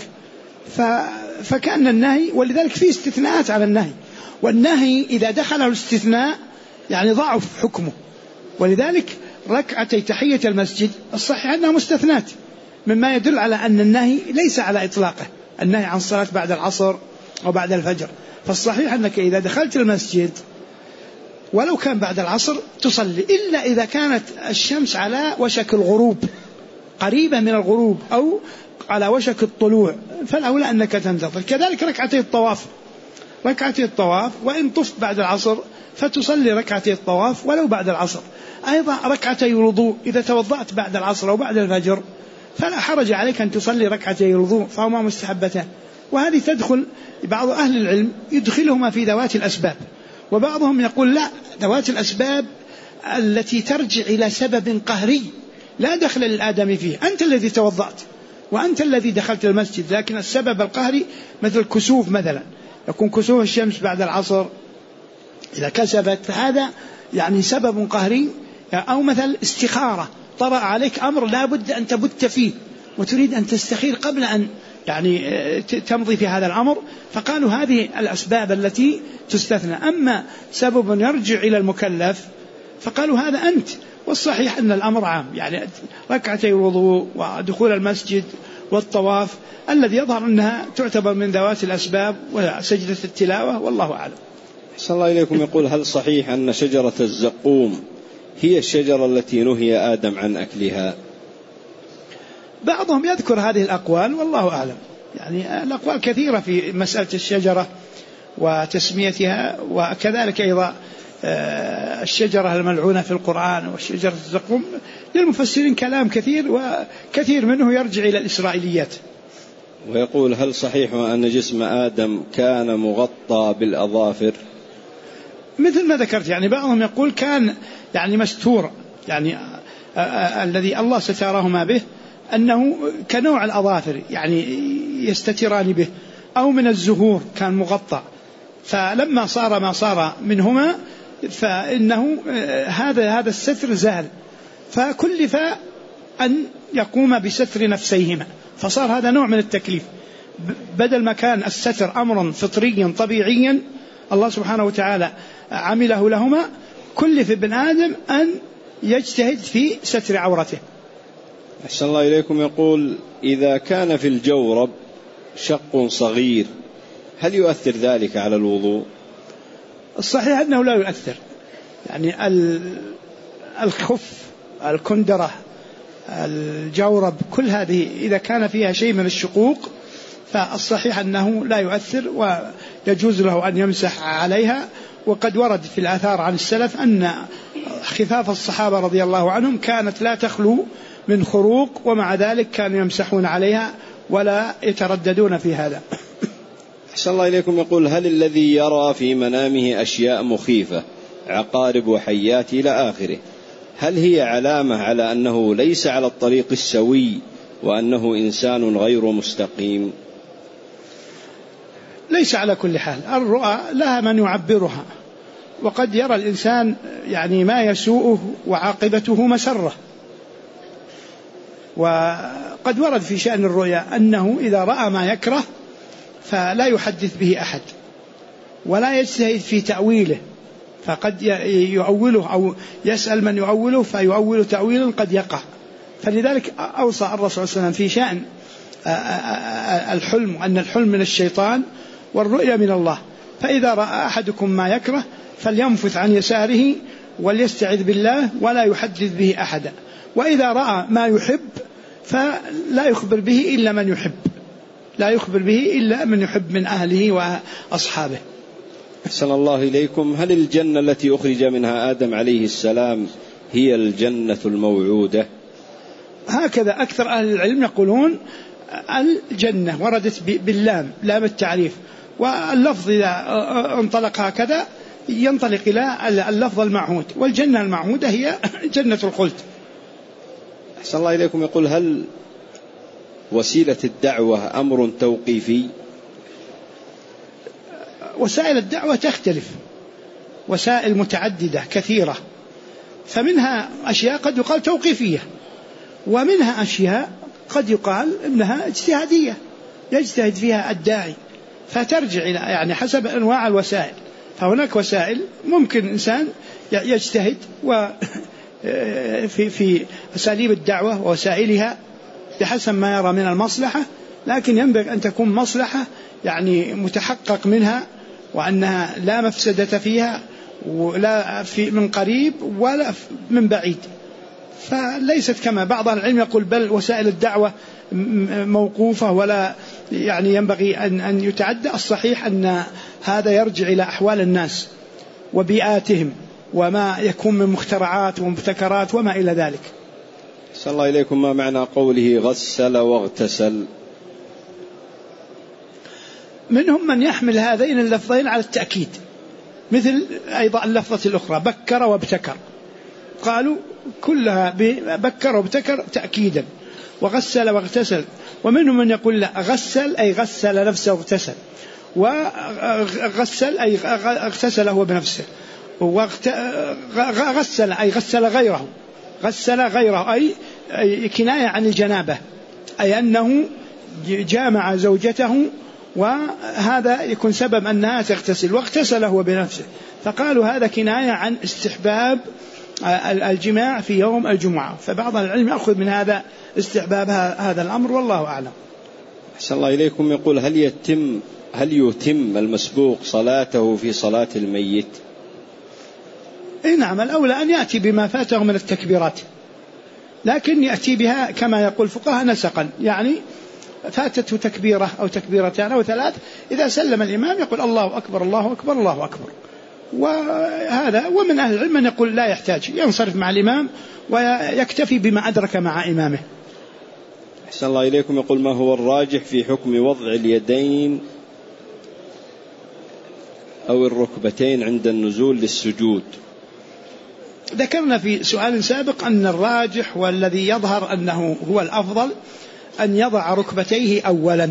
فكأن النهي، ولذلك في استثناءات على النهي، والنهي إذا دخله الاستثناء يعني ضعف حكمه، ولذلك ركعتي تحية المسجد الصحيح أنها مستثنات، مما يدل على أن النهي ليس على إطلاقه، النهي عن الصلاة بعد العصر أو بعد الفجر، فالصحيح أنك إذا دخلت المسجد ولو كان بعد العصر تصلي، إلا إذا كانت الشمس على وشك الغروب، قريبة من الغروب أو على وشك الطلوع، فالأولى أنك تنتظر. كذلك ركعتي الطواف وإن طفت بعد العصر فتصلي ركعتي الطواف ولو بعد العصر. أيضا ركعتي الوضوء إذا توضأت بعد العصر أو بعد الفجر فلا حرج عليك أن تصلي ركعتي الوضوء، فهما مستحبتان. وهذه تدخل بعض أهل العلم يدخلهما في ذوات الأسباب، وبعضهم يقول لا، ذوات الأسباب التي ترجع إلى سبب قهري لا دخل للآدم فيه، أنت الذي توضأت وأنت الذي دخلت المسجد، لكن السبب القهري مثل كسوف مثلا، يكون كسوف الشمس بعد العصر إذا كسبت فهذا يعني سبب قهري، أو مثل استخارة، طرأ عليك أمر لا بد أن تبت فيه وتريد أن تستخير قبل أن يعني تمضي في هذا الأمر، فقالوا هذه الأسباب التي تستثنى. أما سبب يرجع إلى المكلف فقالوا هذا أنت، والصحيح أن الأمر عام، يعني ركعتي الوضوء ودخول المسجد والطواف الذي يظهر أنها تعتبر من ذوات الأسباب وسجدة التلاوة، والله أعلم. صلى الله إليكم. يقول هل صحيح أن شجرة الزقوم هي الشجرة التي نهي آدم عن أكلها؟ بعضهم يذكر هذه الأقوال والله أعلم، يعني الأقوال كثيرة في مسألة الشجرة وتسميتها، وكذلك أيضا الشجرة الملعونة في القرآن والشجرة الزقوم، للمفسرين كلام كثير، وكثير منه يرجع إلى الإسرائيليات. ويقول هل صحيح أن جسم آدم كان مغطى بالأظافر؟ مثل ما ذكرت، يعني بعضهم يقول كان يعني مستور، يعني الذي الله سترهما به أنه كنوع الأظافر يعني يستتران به، أو من الزهور كان مغطى، فلما صار ما صار منهما فإنه هذا الستر زال، فكلف أن يقوم بستر نفسيهما، فصار هذا نوع من التكليف، بدل ما كان الستر أمرا فطريا طبيعيا الله سبحانه وتعالى عمله لهما، كلف ابن آدم أن يجتهد في ستر عورته. أحسن الله إليكم. يقول إذا كان في الجورب شق صغير هل يؤثر ذلك على الوضوء؟ الصحيح أنه لا يؤثر، يعني الخف، الكندرة، الجورب، كل هذه إذا كان فيها شيء من الشقوق فالصحيح أنه لا يؤثر، ويجوز له أن يمسح عليها. وقد ورد في الآثار عن السلف أن خفاف الصحابة رضي الله عنهم كانت لا تخلو من خروق، ومع ذلك كانوا يمسحون عليها ولا يترددون في هذا. أحسن الله إليكم. يقول هل الذي يرى في منامه أشياء مخيفة، عقارب وحيات إلى آخره، هل هي علامة على أنه ليس على الطريق السوي وأنه إنسان غير مستقيم؟ ليس على كل حال، الرؤى لها من يعبرها، وقد يرى الإنسان يعني ما يسوءه وعاقبته مسرة. وقد ورد في شأن الرؤيا أنه إذا رأى ما يكره فلا يحدث به أحد ولا يجتهد في تأويله، فقد يؤوله أو يسأل من يؤوله فيؤول تأويلا قد يقع. فلذلك أوصى الرسول صلى الله عليه وسلم في شأن الحلم أن الحلم من الشيطان والرؤيا من الله، فإذا رأى أحدكم ما يكره فلينفث عن يساره وليستعذ بالله ولا يحدث به أحدا، وإذا رأى ما يحب فلا يخبر به إلا من يحب، لا يخبر به إلا من يحب من أهله وأصحابه. أحسن الله إليكم. هل الجنة التي أخرج منها آدم عليه السلام هي الجنة الموعودة؟ هكذا أكثر أهل العلم يقولون الجنة وردت باللام، لام التعريف، واللفظ إذا انطلق هكذا ينطلق إلى اللفظ المعهود، والجنة المعهودة هي جنة الخلد. أحسن الله إليكم. يقول هل وسيلة الدعوة أمر توقيفي؟ وسائل الدعوة تختلف، وسائل متعددة كثيرة، فمنها أشياء قد يقال توقيفية، ومنها أشياء قد يقال إنها اجتهادية يجتهد فيها الداعي، فترجع إلى يعني حسب أنواع الوسائل. فهناك وسائل ممكن إنسان يجتهد في أساليب الدعوة ووسائلها بحسب ما يرى من المصلحة، لكن ينبغي أن تكون مصلحة يعني متحقق منها، وأنها لا مفسدة فيها ولا من قريب ولا من بعيد. فليست كما بعض العلم يقول بل وسائل الدعوة موقوفة ولا يعني ينبغي أن يتعدى. الصحيح أن هذا يرجع إلى أحوال الناس وبيئاتهم وما يكون من مخترعات ومبتكرات وما إلى ذلك. صلى الله إليكم. ما معنى قوله غسل واغتسل؟ منهم من يحمل هذين اللفظين على التأكيد، مثل أيضا اللفظة الأخرى بكر وابتكر، قالوا كلها بكر وابتكر تأكيدا، وغسل واغتسل. ومنهم من يقول لا، غسل أي غسل نفسه واغتسل، وغسل أي اغتسل هو بنفسه، وغسل أي غسل غيره، غسل غيره أي كناية عن الجنابة، أي أنه جامع زوجته وهذا يكون سبب أنها تغتسل، واغتسل هو بنفسه. فقالوا هذا كناية عن استحباب الجماع في يوم الجمعة، فبعض العلم يأخذ من هذا استحباب هذا الأمر، والله أعلم. أحسن الله إليكم. يقول هل يتم المسبوق صلاته في صلاة الميت؟ نعم، الأولى أن يأتي بما فاته من التكبيرات، لكن يأتي بها كما يقول الفقهاء نسقا، يعني فاتته تكبيرة أو تكبيرتان أو ثلاث، إذا سلم الإمام يقول الله أكبر الله أكبر الله أكبر. وهذا ومن أهل العلم من يقول لا يحتاج، ينصرف مع الإمام ويكتفي بما أدرك مع إمامه. أحسن الله إليكم. يقول ما هو الراجح في حكم وضع اليدين أو الركبتين عند النزول للسجود؟ ذكرنا في سؤال سابق أن الراجح والذي يظهر أنه هو الأفضل أن يضع ركبتيه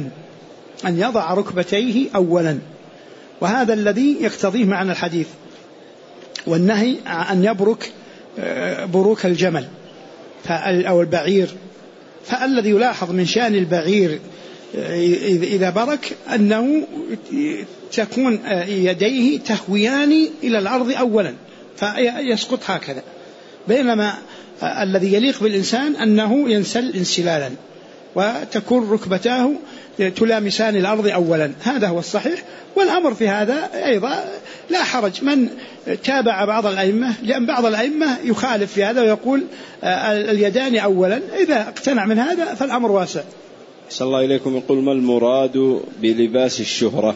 أولا، وهذا الذي يقتضيه معنى الحديث، والنهي أن يبرك بروك الجمل أو البعير. فالذي يلاحظ من شأن البعير إذا برك أنه تكون يديه تهويان إلى الأرض أولا فيسقط هكذا، بينما الذي يليق بالإنسان أنه ينسل انسلالا وتكون ركبتاه تلامسان الأرض أولا، هذا هو الصحيح. والأمر في هذا أيضا لا حرج من تابع بعض الأئمة، لأن بعض الأئمة يخالف في هذا ويقول اليدان أولا، إذا اقتنع من هذا فالأمر واسع. صلى الله إليكم. يقول ما المراد بلباس الشهرة؟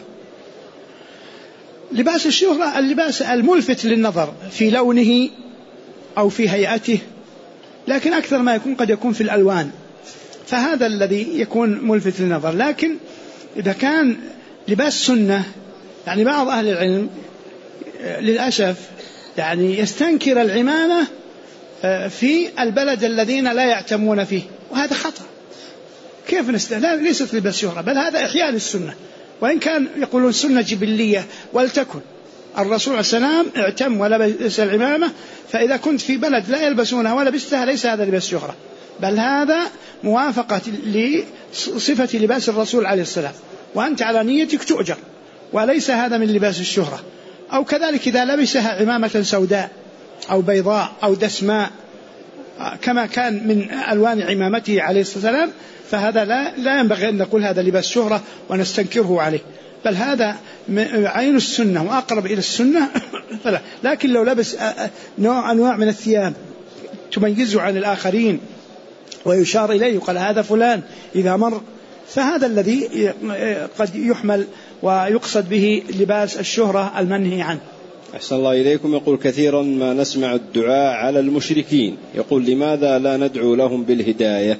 لباس الشهرة اللباس الملفت للنظر في لونه أو في هيئته، لكن أكثر ما يكون قد يكون في الألوان، فهذا الذي يكون ملفت للنظر. لكن إذا كان لباس سنة، يعني بعض أهل العلم للأسف يعني يستنكر العمامة في البلد الذين لا يعتمون فيه، وهذا خطأ. كيف لا ليست لباس شهرة، بل هذا إحياء للسنة، وإن كان يقولون سنة جبلية، ولتكن الرسول عليه السلام اعتم ولبس العمامة، فإذا كنت في بلد لا يلبسونها ولبستها ليس هذا لباس شهرة، بل هذا موافقة لصفة لباس الرسول عليه السلام، وأنت على نيتك تؤجر، وليس هذا من لباس الشهرة. أو كذلك إذا لبسها عمامة سوداء أو بيضاء أو دسماء كما كان من ألوان عمامته عليه السلام، فهذا لا ينبغي أن نقول هذا لباس شهرة ونستنكره عليه. بل هذا عين السنة وأقرب إلى السنة فلا. لكن لو لبس أنواع من الثياب تميزه عن الآخرين ويشار إليه وقال هذا فلان إذا مر، فهذا الذي قد يحمل ويقصد به لباس الشهرة المنهي عنه. أحسن الله إليكم. يقول كثيرا ما نسمع الدعاء على المشركين، يقول لماذا لا ندعو لهم بالهداية؟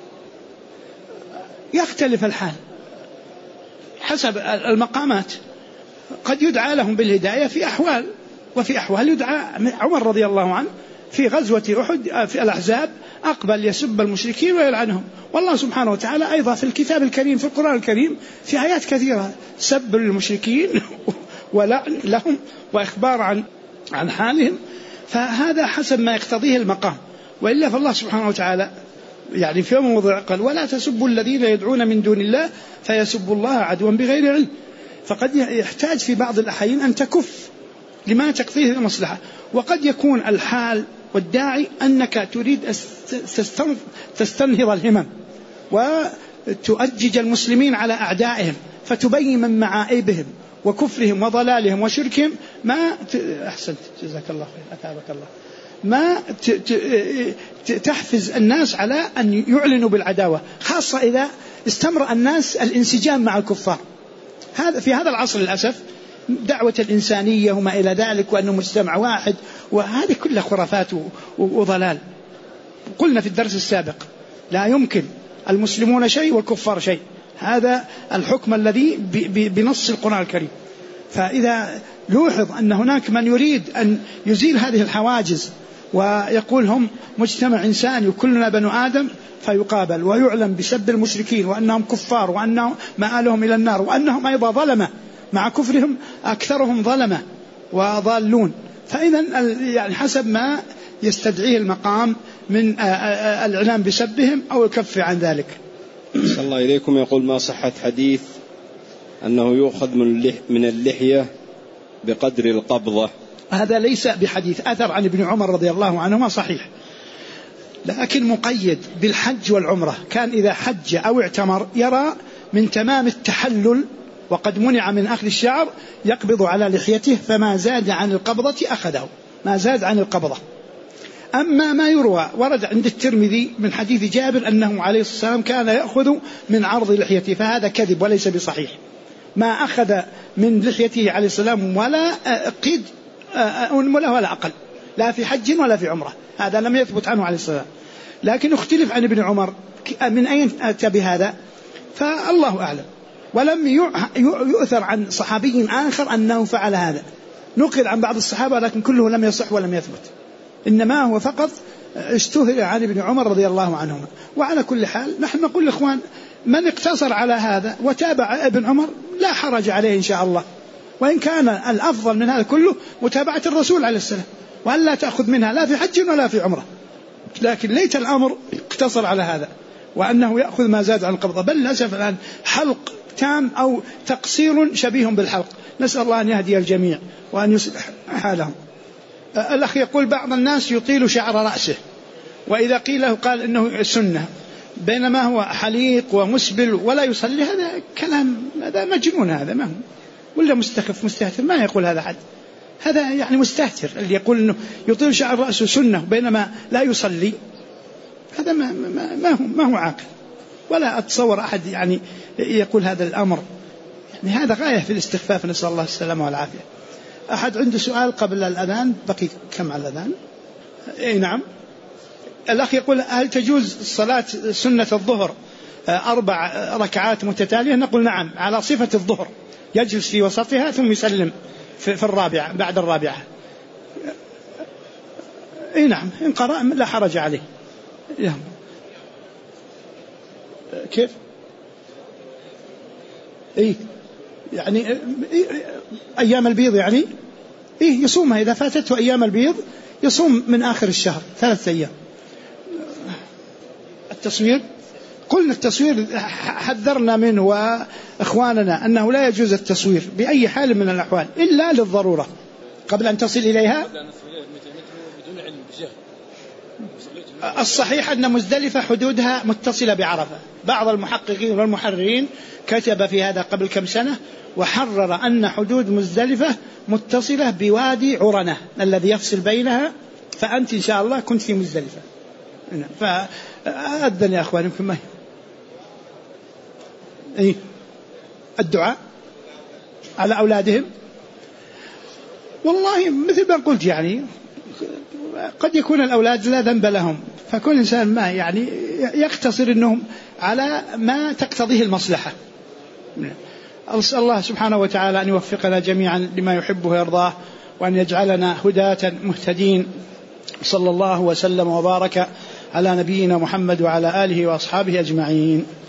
يختلف الحال حسب المقامات، قد يدعى لهم بالهداية في أحوال، وفي أحوال يدعى. عمر رضي الله عنه في غزوة أحد في الأحزاب أقبل يسب المشركين ويلعنهم، والله سبحانه وتعالى أيضا في الكتاب الكريم في القرآن الكريم في آيات كثيرة سب للمشركين ولعن لهم وإخبار عن حالهم، فهذا حسب ما يقتضيه المقام. وإلا فالله سبحانه وتعالى يعني في موضع قال ولا تسبوا الذين يدعون من دون الله فيسبوا الله عدوا بغير علم، فقد يحتاج في بعض الأحيان أن تكف لما تقضيه المصلحة. وقد يكون الحال والداعي أنك تريد تستنهض الهمم وتؤجج المسلمين على أعدائهم، فتبين من معائبهم وكفرهم وضلالهم وشركهم ما أحسنت جزاك الله خير أتابك الله، ما تحفز الناس على أن يعلنوا بالعداوة، خاصة إذا استمر الناس الانسجام مع الكفار. هذا في هذا العصر للأسف دعوة الإنسانية وما إلى ذلك وأنه مجتمع واحد، وهذه كلها خرافات وضلال. قلنا في الدرس السابق لا يمكن المسلمون شيء والكفار شيء، هذا الحكم الذي بنص القرآن الكريم. فإذا لوحظ أن هناك من يريد أن يزيل هذه الحواجز ويقول هم مجتمع إنساني وكلنا بنو آدم، فيقابل ويعلم بسب المشركين وأنهم كفار وأنهم مآلهم إلى النار وأنهم أيضا ظلمة مع كفرهم أكثرهم ظلمة وضالون. فإذا يعني حسب ما يستدعيه المقام من الإعلام بسبهم أو الكف عن ذلك. صلى الله إليكم. يقول ما صحة حديث أنه يؤخذ من اللحية بقدر القبضة؟ هذا ليس بحديث، أثر عن ابن عمر رضي الله عنهما صحيح، لكن مقيد بالحج والعمرة. كان إذا حج أو اعتمر يرى من تمام التحلل وقد منع من أخذ الشعر يقبض على لحيته، فما زاد عن القبضة أخذه، ما زاد عن القبضة. أما ما يروى ورد عند الترمذي من حديث جابر أنه عليه الصلاة والسلام كان يأخذ من عرض لحيته، فهذا كذب وليس بصحيح. ما أخذ من لحيته عليه السلام ولا قيد ولا أقل، لا في حج ولا في عمرة، هذا لم يثبت عنه عليه السلام. لكن اختلف عن ابن عمر من أين أتى بهذا، فالله أعلم. ولم يؤثر عن صحابي آخر أنه فعل هذا، نقل عن بعض الصحابة لكن كله لم يصح ولم يثبت، إنما هو فقط اشتهر عن ابن عمر رضي الله عنهما. وعلى كل حال نحن نقول لإخوان من اقتصر على هذا وتابع ابن عمر لا حرج عليه إن شاء الله، وإن كان الأفضل من هذا كله متابعة الرسول عليه السلام، وأن لا تأخذ منها لا في حج ولا في عمرة. لكن ليت الأمر اقتصر على هذا وأنه يأخذ ما زاد عن القبضة، بل للأسف الآن حلق تام أو تقصير شبيه بالحلق. نسأل الله أن يهدي الجميع وأن يصلح حالهم. الأخ يقول بعض الناس يطيل شعر رأسه، وإذا قيل له قال إنه سنة، بينما هو حليق ومسبل ولا يصلي. هذا كلام، هذا مجنون، هذا ما هو، ولا مستخف مستهتر، ما يقول هذا حد. هذا يعني مستهتر اللي يقول إنه يطيل شعر رأسه سنة بينما لا يصلي، هذا ما هو عاقل. ولا أتصور أحد يعني يقول هذا الأمر، يعني هذا غاية في الاستخفاف، نسأل الله السلامة والعافية. أحد عنده سؤال قبل الأذان؟ بقي كم على الأذان؟ إيه نعم. الأخ يقول هل تجوز صلاة سنة الظهر 4 ركعات متتالية؟ نقول نعم، على صفة الظهر، يجلس في وسطها ثم يسلم في الرابعة بعد الرابعة. إيه نعم، إن قرأ لا حرج عليه. كيف؟ إيه يعني أيام البيض يعني إيه يصومها إذا فاتته أيام البيض، يصوم من آخر الشهر 3 أيام. التصوير قلنا التصوير حذرنا منه وإخواننا أنه لا يجوز التصوير بأي حال من الأحوال إلا للضرورة قبل أن تصل إليها. الصحيح أن مزدلفة حدودها متصلة بعرفة. بعض المحققين والمحررين كتب في هذا قبل كم سنة وحرر أن حدود مزدلفة متصلة بوادي عرنة الذي يفصل بينها، فأنت إن شاء الله كنت في مزدلفة. فأذن يا أخوان يمكن ما هي الدعاء على أولادهم. والله مثل ما قلت يعني قد يكون الأولاد لا ذنب لهم، فكل إنسان ما يعني يقتصر أنهم على ما تقتضيه المصلحة. أسأل الله سبحانه وتعالى أن يوفقنا جميعا لما يحبه ويرضاه، وأن يجعلنا هداة مهتدين. صلى الله وسلم وبارك على نبينا محمد وعلى آله وأصحابه أجمعين.